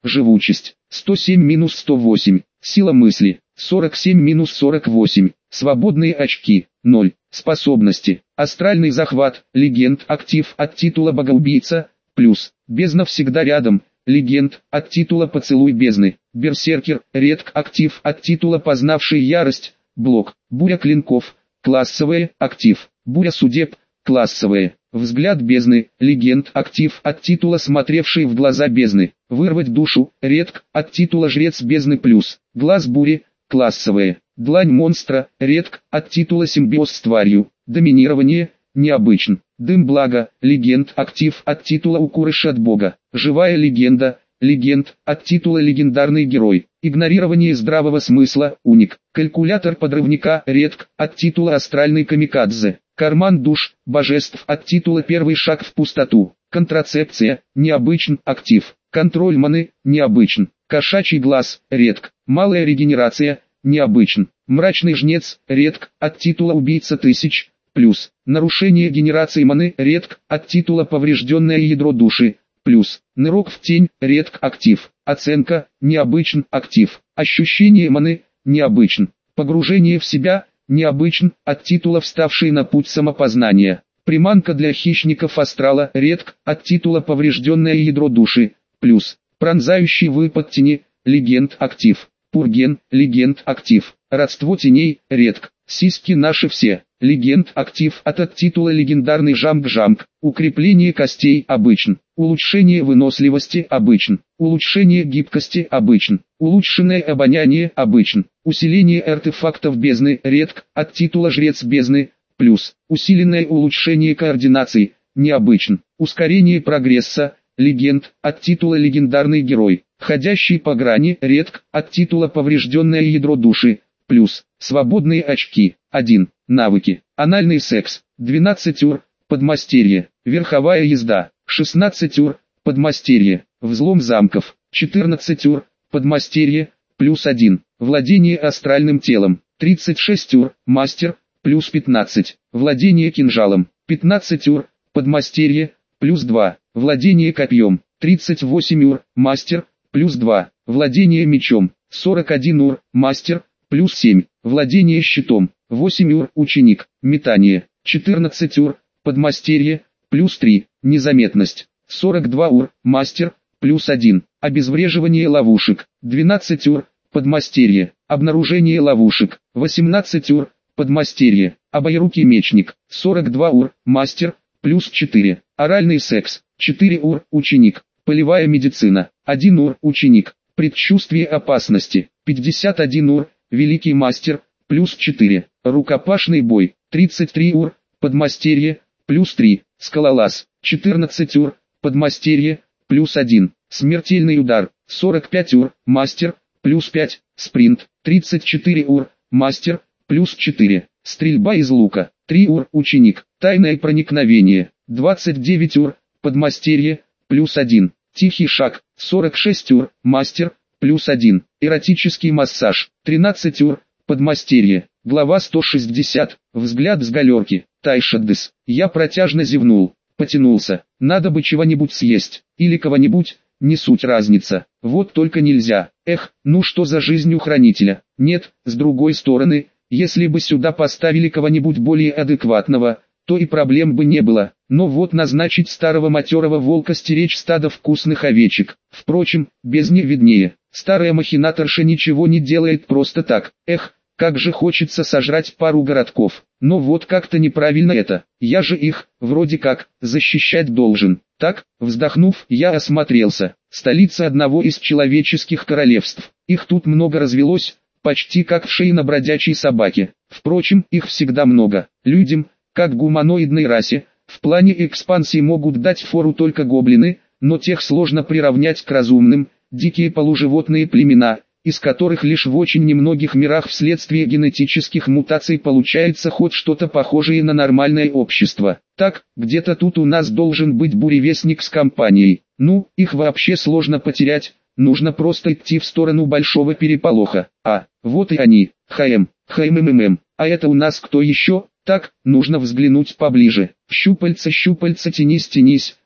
живучесть сто семь минус сто восемь, сила мысли сорок семь минус сорок восемь, свободные очки ноль, способности, астральный захват, легенд, актив от титула богоубийца, плюс, бездна всегда рядом, легенд, от титула поцелуй бездны, берсеркер, редк, актив от титула познавший ярость, блок, буря клинков, классовые, актив, буря судеб, классовые, взгляд бездны, легенд, актив от титула смотревший в глаза бездны, вырвать душу, редк, от титула жрец бездны плюс, глаз бури, классовые, длань монстра, редк, от титула симбиоз с тварью, доминирование, необычен, дым блага, легенд, актив от титула укурыш от бога, живая легенда, легенд, от титула легендарный герой, игнорирование здравого смысла, уник, калькулятор подрывника, редк, от титула астральный камикадзе, карман душ, божеств от титула первый шаг в пустоту, контрацепция, необычен, актив, контроль маны, необычен, кошачий глаз, редк, малая регенерация, необычен, мрачный жнец, редк, от титула убийца тысяч, плюс, нарушение генерации маны, редк, от титула поврежденное ядро души, плюс, нырок в тень, редк, актив, оценка, необычен, актив, ощущение маны, необычен, погружение в себя, необычен, от титула вставший на путь самопознания, приманка для хищников астрала, редк, от титула поврежденное ядро души, плюс, пронзающий выпад тени, легенд, актив, пурген, легенд, актив, родство теней, редк, сиськи наши все, легенд, актив от от титула легендарный жамк-жамк, укрепление костей, обычен, улучшение выносливости, обычен, улучшение гибкости, обычен, улучшенное обоняние, обычен, усиление артефактов бездны, редк, от титула жрец бездны, плюс, усиленное улучшение координации, необычен, ускорение прогресса, легенд, от титула легендарный герой, ходящий по грани, редк, от титула поврежденное ядро души, плюс, свободные очки, один, навыки, анальный секс, двенадцать ур, подмастерье, верховая езда, шестнадцать ур, подмастерье, взлом замков, четырнадцать ур, подмастерье, плюс один, владение астральным телом, тридцать шесть ур, мастер, плюс пятнадцать, владение кинжалом, пятнадцать ур, подмастерье, плюс два, владение копьем, тридцать восемь ур, мастер, плюс два, владение мечом, сорок один ур, мастер, плюс семь, владение щитом, восемь ур, ученик, метание, четырнадцать ур, подмастерье, плюс три, незаметность, сорок два ур, мастер, плюс один, обезвреживание ловушек, двенадцать ур, подмастерье, обнаружение ловушек, восемнадцать ур, подмастерье, обоирукий мечник, сорок два ур, мастер, плюс четыре, оральный секс, четыре ур, ученик, полевая медицина, один ур, ученик, предчувствие опасности, пятьдесят один ур, великий мастер, плюс четыре, рукопашный бой, тридцать три ур, подмастерье, плюс три, скалолаз, четырнадцать ур, подмастерье, плюс один, смертельный удар, сорок пять ур, мастер, плюс пять, спринт, тридцать четыре ур, мастер, плюс четыре, стрельба из лука, три ур, ученик, тайное проникновение, двадцать девять ур, подмастерье, плюс один, тихий шаг, сорок шесть ур, мастер, плюс один, эротический массаж, тринадцать ур, подмастерье, глава сто шестьдесят, взгляд с галерки, тайшаддес, я протяжно зевнул, потянулся, надо бы чего-нибудь съесть, или кого-нибудь, не суть разница, вот только нельзя, эх, ну что за жизнь у хранителя, нет, с другой стороны, если бы сюда поставили кого-нибудь более адекватного, то и проблем бы не было, но вот назначить старого матерого волка стеречь стадо вкусных овечек, впрочем, бездне виднее, старая махинаторша ничего не делает просто так, эх, как же хочется сожрать пару городков, но вот как-то неправильно это, я же их, вроде как, защищать должен, так, вздохнув, я осмотрелся, столица одного из человеческих королевств, их тут много развелось, почти как в шее на бродячей собаке, впрочем, их всегда много, людям, как гуманоидной расе, в плане экспансии могут дать фору только гоблины, но тех сложно приравнять к разумным, дикие полуживотные племена, из которых лишь в очень немногих мирах вследствие генетических мутаций получается хоть что-то похожее на нормальное общество. Так, где-то тут у нас должен быть буревестник с компанией, ну, их вообще сложно потерять, нужно просто идти в сторону большого переполоха, а, вот и они, ХМ, ХМММ, а это у нас кто еще? Так, нужно взглянуть поближе. Щупальца, щупальца, тянись, тянись.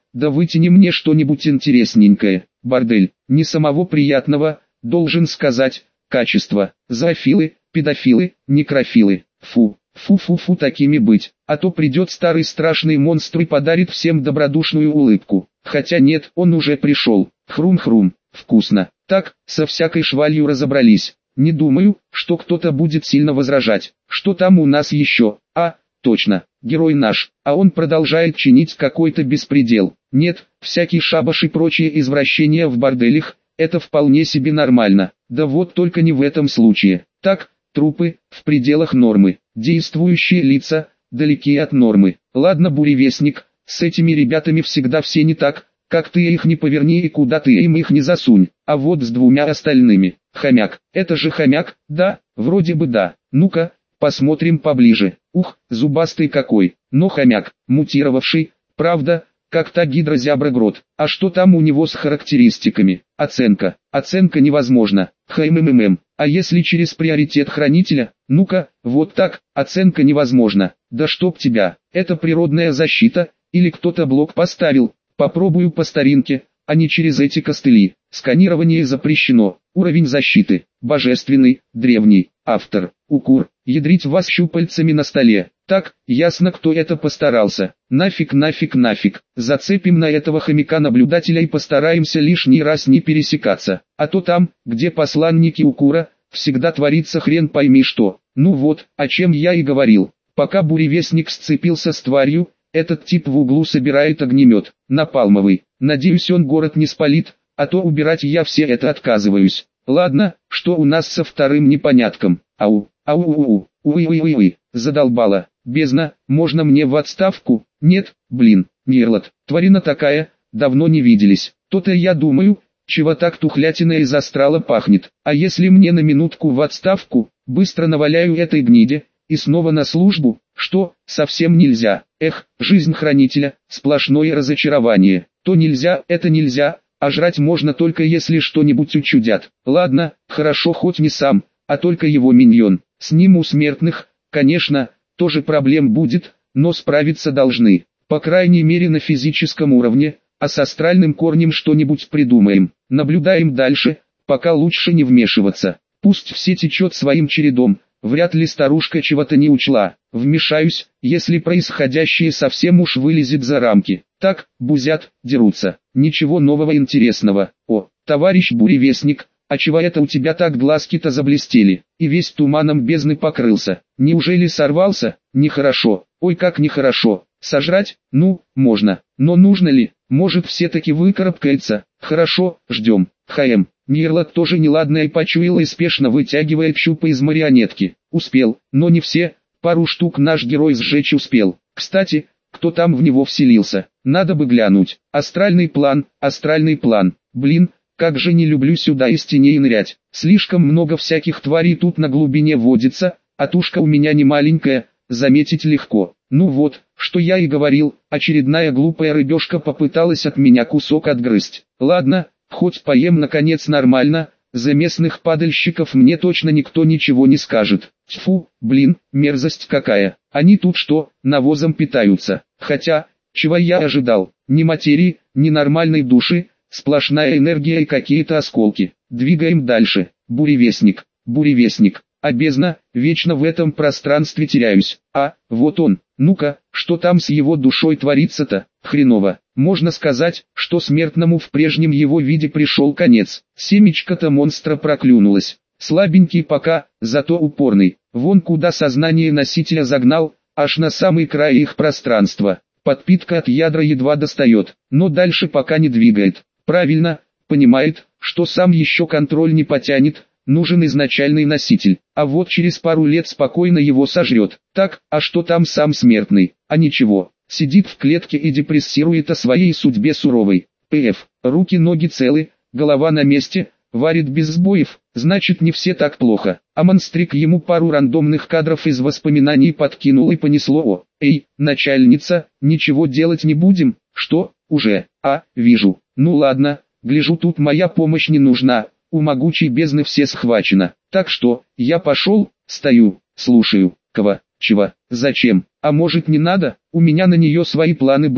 да вытяни мне что-нибудь интересненькое. Бордель, не самого приятного, должен сказать, качества. Зоофилы, педофилы, некрофилы. Фу, фу-фу-фу такими быть, а то придет старый страшный монстр и подарит всем добродушную улыбку. Хотя нет, он уже пришел. Хрум-хрум, вкусно. Так, со всякой швалью разобрались. Не думаю, что кто-то будет сильно возражать. Что там у нас еще? А, точно, герой наш, а он продолжает чинить какой-то беспредел. Нет, всякий шабаш и прочие извращения в борделях, это вполне себе нормально. Да вот только не в этом случае. Так, трупы, в пределах нормы. Действующие лица, далеки от нормы. Ладно, буревестник, с этими ребятами всегда все не так, как ты их не поверни и куда ты им их не засунь. А вот с двумя остальными. Хомяк, это же хомяк, да, вроде бы да. Ну-ка, посмотрим поближе. Ух, зубастый какой, но хомяк, мутировавший, правда, как та гидрозяброгрот. А что там у него с характеристиками? Оценка. Оценка невозможна. Хмммм. А если через приоритет хранителя? Ну-ка, вот так, оценка невозможна. Да чтоб тебя, это природная защита, или кто-то блок поставил. Попробую по старинке, а не через эти костыли. Сканирование запрещено. Уровень защиты. Божественный, древний. Автор. Укур. Ядрить вас щупальцами на столе. Так, ясно, кто это постарался. Нафиг, нафиг, нафиг. Зацепим на этого хомяка-наблюдателя и постараемся лишний раз не пересекаться. А то там, где посланники Укура, всегда творится хрен пойми что. Ну вот, о чем я и говорил. Пока буревестник сцепился с тварью, этот тип в углу собирает огнемет. Напалмовый. Надеюсь, он город не спалит, а то убирать я все это отказываюсь. Ладно, что у нас со вторым непонятком? Ау, ау-у-у, уи-уи-уи, задолбала. Бездна, можно мне в отставку? Нет, блин, Мирлот, тварина такая, давно не виделись. То-то я думаю, чего так тухлятина из астрала пахнет. А если мне на минутку в отставку, быстро наваляю этой гниде, и снова на службу, что, совсем нельзя. Эх, жизнь хранителя, сплошное разочарование. То нельзя, это нельзя, а жрать можно только если что-нибудь учудят. Ладно, хорошо хоть не сам, а только его миньон. С ним у смертных, конечно, тоже проблем будет, но справиться должны. По крайней мере на физическом уровне, а с астральным корнем что-нибудь придумаем. Наблюдаем дальше, пока лучше не вмешиваться. Пусть все течет своим чередом. Вряд ли старушка чего-то не учла. Вмешаюсь, если происходящее совсем уж вылезет за рамки. Так, бузят, дерутся. Ничего нового интересного. О, товарищ буревестник, а чего это у тебя так глазки-то заблестели? И весь туманом бездны покрылся. Неужели сорвался? Нехорошо. Ой, как нехорошо. Сожрать? Ну, можно. Но нужно ли? Может, все-таки выкарабкается? Хорошо, ждем. ХМ. Мирлот тоже неладное почуял и спешно вытягивает щупы из марионетки. Успел, но не все, пару штук наш герой сжечь успел. Кстати, кто там в него вселился? Надо бы глянуть. Астральный план, астральный план. Блин, как же не люблю сюда из теней нырять. Слишком много всяких тварей тут на глубине водится, а тушка у меня не маленькая, заметить легко. Ну вот, что я и говорил, очередная глупая рыбешка попыталась от меня кусок отгрызть. Ладно, хоть поем наконец нормально, за местных падальщиков мне точно никто ничего не скажет. Тьфу, блин, мерзость какая. Они тут что, навозом питаются? Хотя, чего я ожидал? Ни материи, ни нормальной души, сплошная энергия и какие-то осколки. Двигаем дальше. Буревестник, буревестник. А бездна, вечно в этом пространстве теряюсь. А, вот он. Ну-ка, что там с его душой творится-то? Хреново. Можно сказать, что смертному в прежнем его виде пришел конец. Семечко-то монстра проклюнулось. Слабенький пока, зато упорный. Вон куда сознание носителя загнал, аж на самый край их пространства. Подпитка от ядра едва достает, но дальше пока не двигает. Правильно, понимает, что сам еще контроль не потянет. Нужен изначальный носитель, а вот через пару лет спокойно его сожрет. Так, а что там сам смертный? А ничего, сидит в клетке и депрессирует о своей судьбе суровой. ПФ, руки-ноги целы, голова на месте, варит без сбоев, значит не все так плохо. А монстрик ему пару рандомных кадров из воспоминаний подкинул и понесло. О, эй, начальница, ничего делать не будем? Что, уже? А, вижу. Ну ладно, гляжу, тут моя помощь не нужна. У могучей бездны все схвачено. Так что, я пошел, стою, слушаю. Кого, чего, зачем? А может не надо? У меня на нее свои планы были.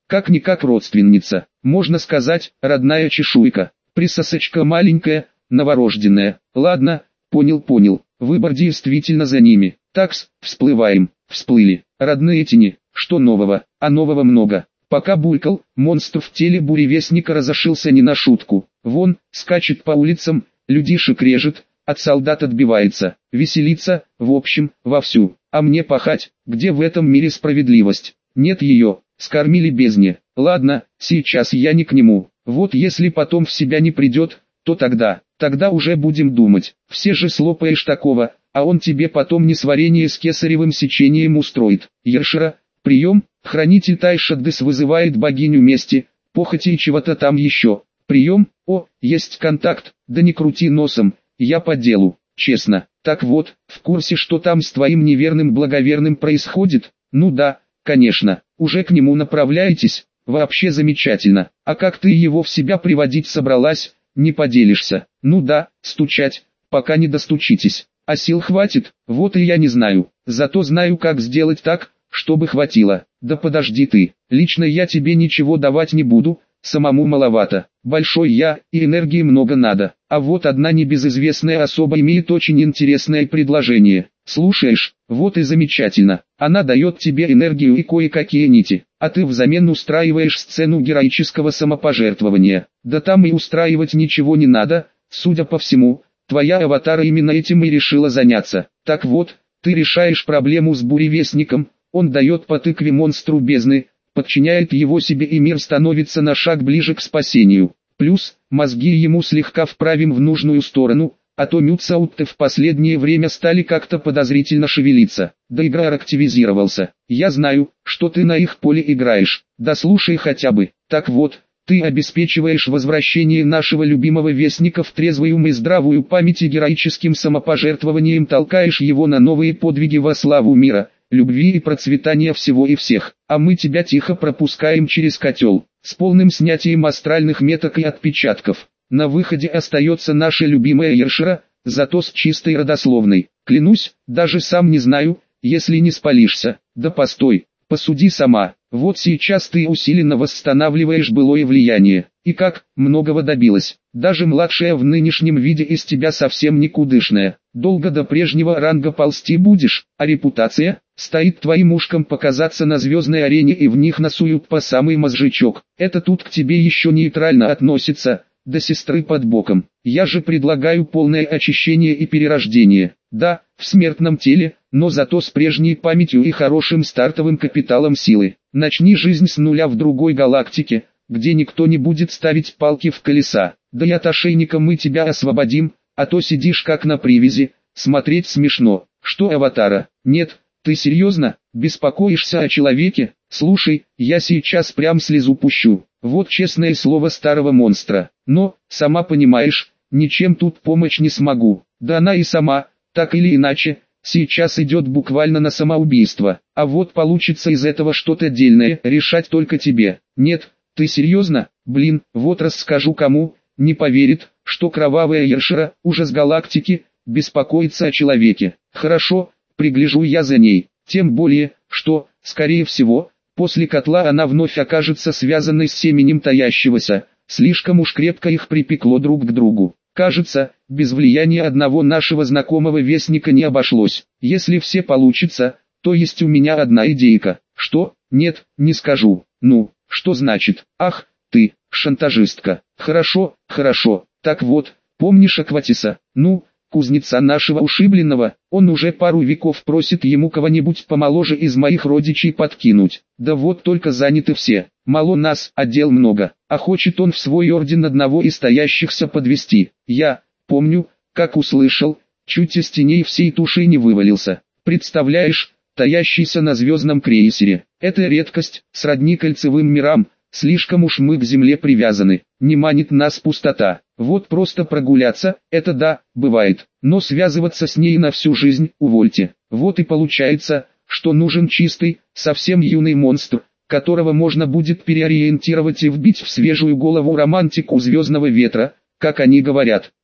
как-никак родственница, можно сказать, родная чешуйка, присосочка маленькая, новорожденная. Ладно, понял-понял, выбор действительно за ними. Такс, всплываем, всплыли, родные тени, что нового, а нового много. Пока булькал, монстр в теле буревестника разошился не на шутку. Вон, скачет по улицам, людишек режет, от солдат отбивается, веселится, в общем, вовсю. А мне пахать, где в этом мире справедливость? Нет ее, скормили бездне. Ладно, сейчас я не к нему. Вот если потом в себя не придет, то тогда, тогда уже будем думать. Все же слопаешь такого, а он тебе потом несварение с кесаревым сечением устроит. Ершера, прием, хранитель Тайшаддес вызывает богиню мести, похоти и чего-то там еще. Прием, о, есть контакт, да не крути носом, я по делу, честно. Так вот, в курсе, что там с твоим неверным благоверным происходит? Ну да, конечно, уже к нему направляетесь, вообще замечательно. А как ты его в себя приводить собралась, не поделишься? Ну да, стучать, пока не достучитесь. А сил хватит, вот и я не знаю, зато знаю, как сделать так, чтобы хватило. Да подожди ты, лично я тебе ничего давать не буду, самому маловато. Большой я, и энергии много надо. А вот одна небезызвестная особа имеет очень интересное предложение. Слушаешь, вот и замечательно. Она дает тебе энергию и кое-какие нити, а ты взамен устраиваешь сцену героического самопожертвования. Да там и устраивать ничего не надо, судя по всему, твоя аватара именно этим и решила заняться. Так вот, ты решаешь проблему с буревестником, он дает по тыкве монстру бездны, подчиняет его себе и мир становится на шаг ближе к спасению. Плюс, мозги ему слегка вправим в нужную сторону, а то Мюцаутты в последнее время стали как-то подозрительно шевелиться. Да игрок активизировался. Я знаю, что ты на их поле играешь, да слушай хотя бы. Так вот, ты обеспечиваешь возвращение нашего любимого вестника в трезвый ум и здравую память и героическим самопожертвованием толкаешь его на новые подвиги во славу мира, любви и процветания всего и всех, а мы тебя тихо пропускаем через котел, с полным снятием астральных меток и отпечатков. На выходе остается наша любимая Ершера, зато с чистой родословной. Клянусь, даже сам не знаю, если не спалишься. Да постой, посуди сама. Вот сейчас ты усиленно восстанавливаешь былое влияние. И как, многого добилась. Даже младшая в нынешнем виде из тебя совсем никудышная. Долго до прежнего ранга ползти будешь, а репутация? Стоит твоим ушкам показаться на звездной арене и в них насуют по самый мозжечок. Это тут к тебе еще нейтрально относится, до сестры под боком. Я же предлагаю полное очищение и перерождение. Да, в смертном теле, но зато с прежней памятью и хорошим стартовым капиталом силы. Начни жизнь с нуля в другой галактике, где никто не будет ставить палки в колеса. Да и от ошейника мы тебя освободим, а то сидишь как на привязи, смотреть смешно. Что аватара? Нет, ты серьезно, беспокоишься о человеке? Слушай, я сейчас прям слезу пущу. Вот честное слово старого монстра. Но, сама понимаешь, ничем тут помочь не смогу. Да она и сама, так или иначе, сейчас идет буквально на самоубийство. А вот получится из этого что-то дельное, решать только тебе. Нет, ты серьезно? Блин, вот расскажу кому, не поверит, что кровавая Ершера, ужас галактики, беспокоится о человеке. Хорошо, пригляжу я за ней. Тем более, что, скорее всего, после котла она вновь окажется связанной с семенем таящегося, слишком уж крепко их припекло друг к другу. Кажется, без влияния одного нашего знакомого вестника не обошлось. Если все получится, то есть у меня одна идейка. Что? Нет, не скажу. Ну, что значит? Ах, ты, шантажистка. Хорошо, хорошо. Так вот, помнишь Акватиса? Ну, кузнеца нашего ушибленного, он уже пару веков просит ему кого-нибудь помоложе из моих родичей подкинуть. Да вот только заняты все, мало нас, а дел много, а хочет он в свой орден одного из стоящихся подвести. Я, помню, как услышал, чуть из теней всей туши не вывалился. Представляешь, таящийся на звездном крейсере. Это редкость, сродни кольцевым мирам, слишком уж мы к земле привязаны, не манит нас пустота. Вот просто прогуляться, это да, бывает, но связываться с ней на всю жизнь, увольте. Вот и получается, что нужен чистый, совсем юный монстр, которого можно будет переориентировать и вбить в свежую голову романтику звездного ветра, как они говорят.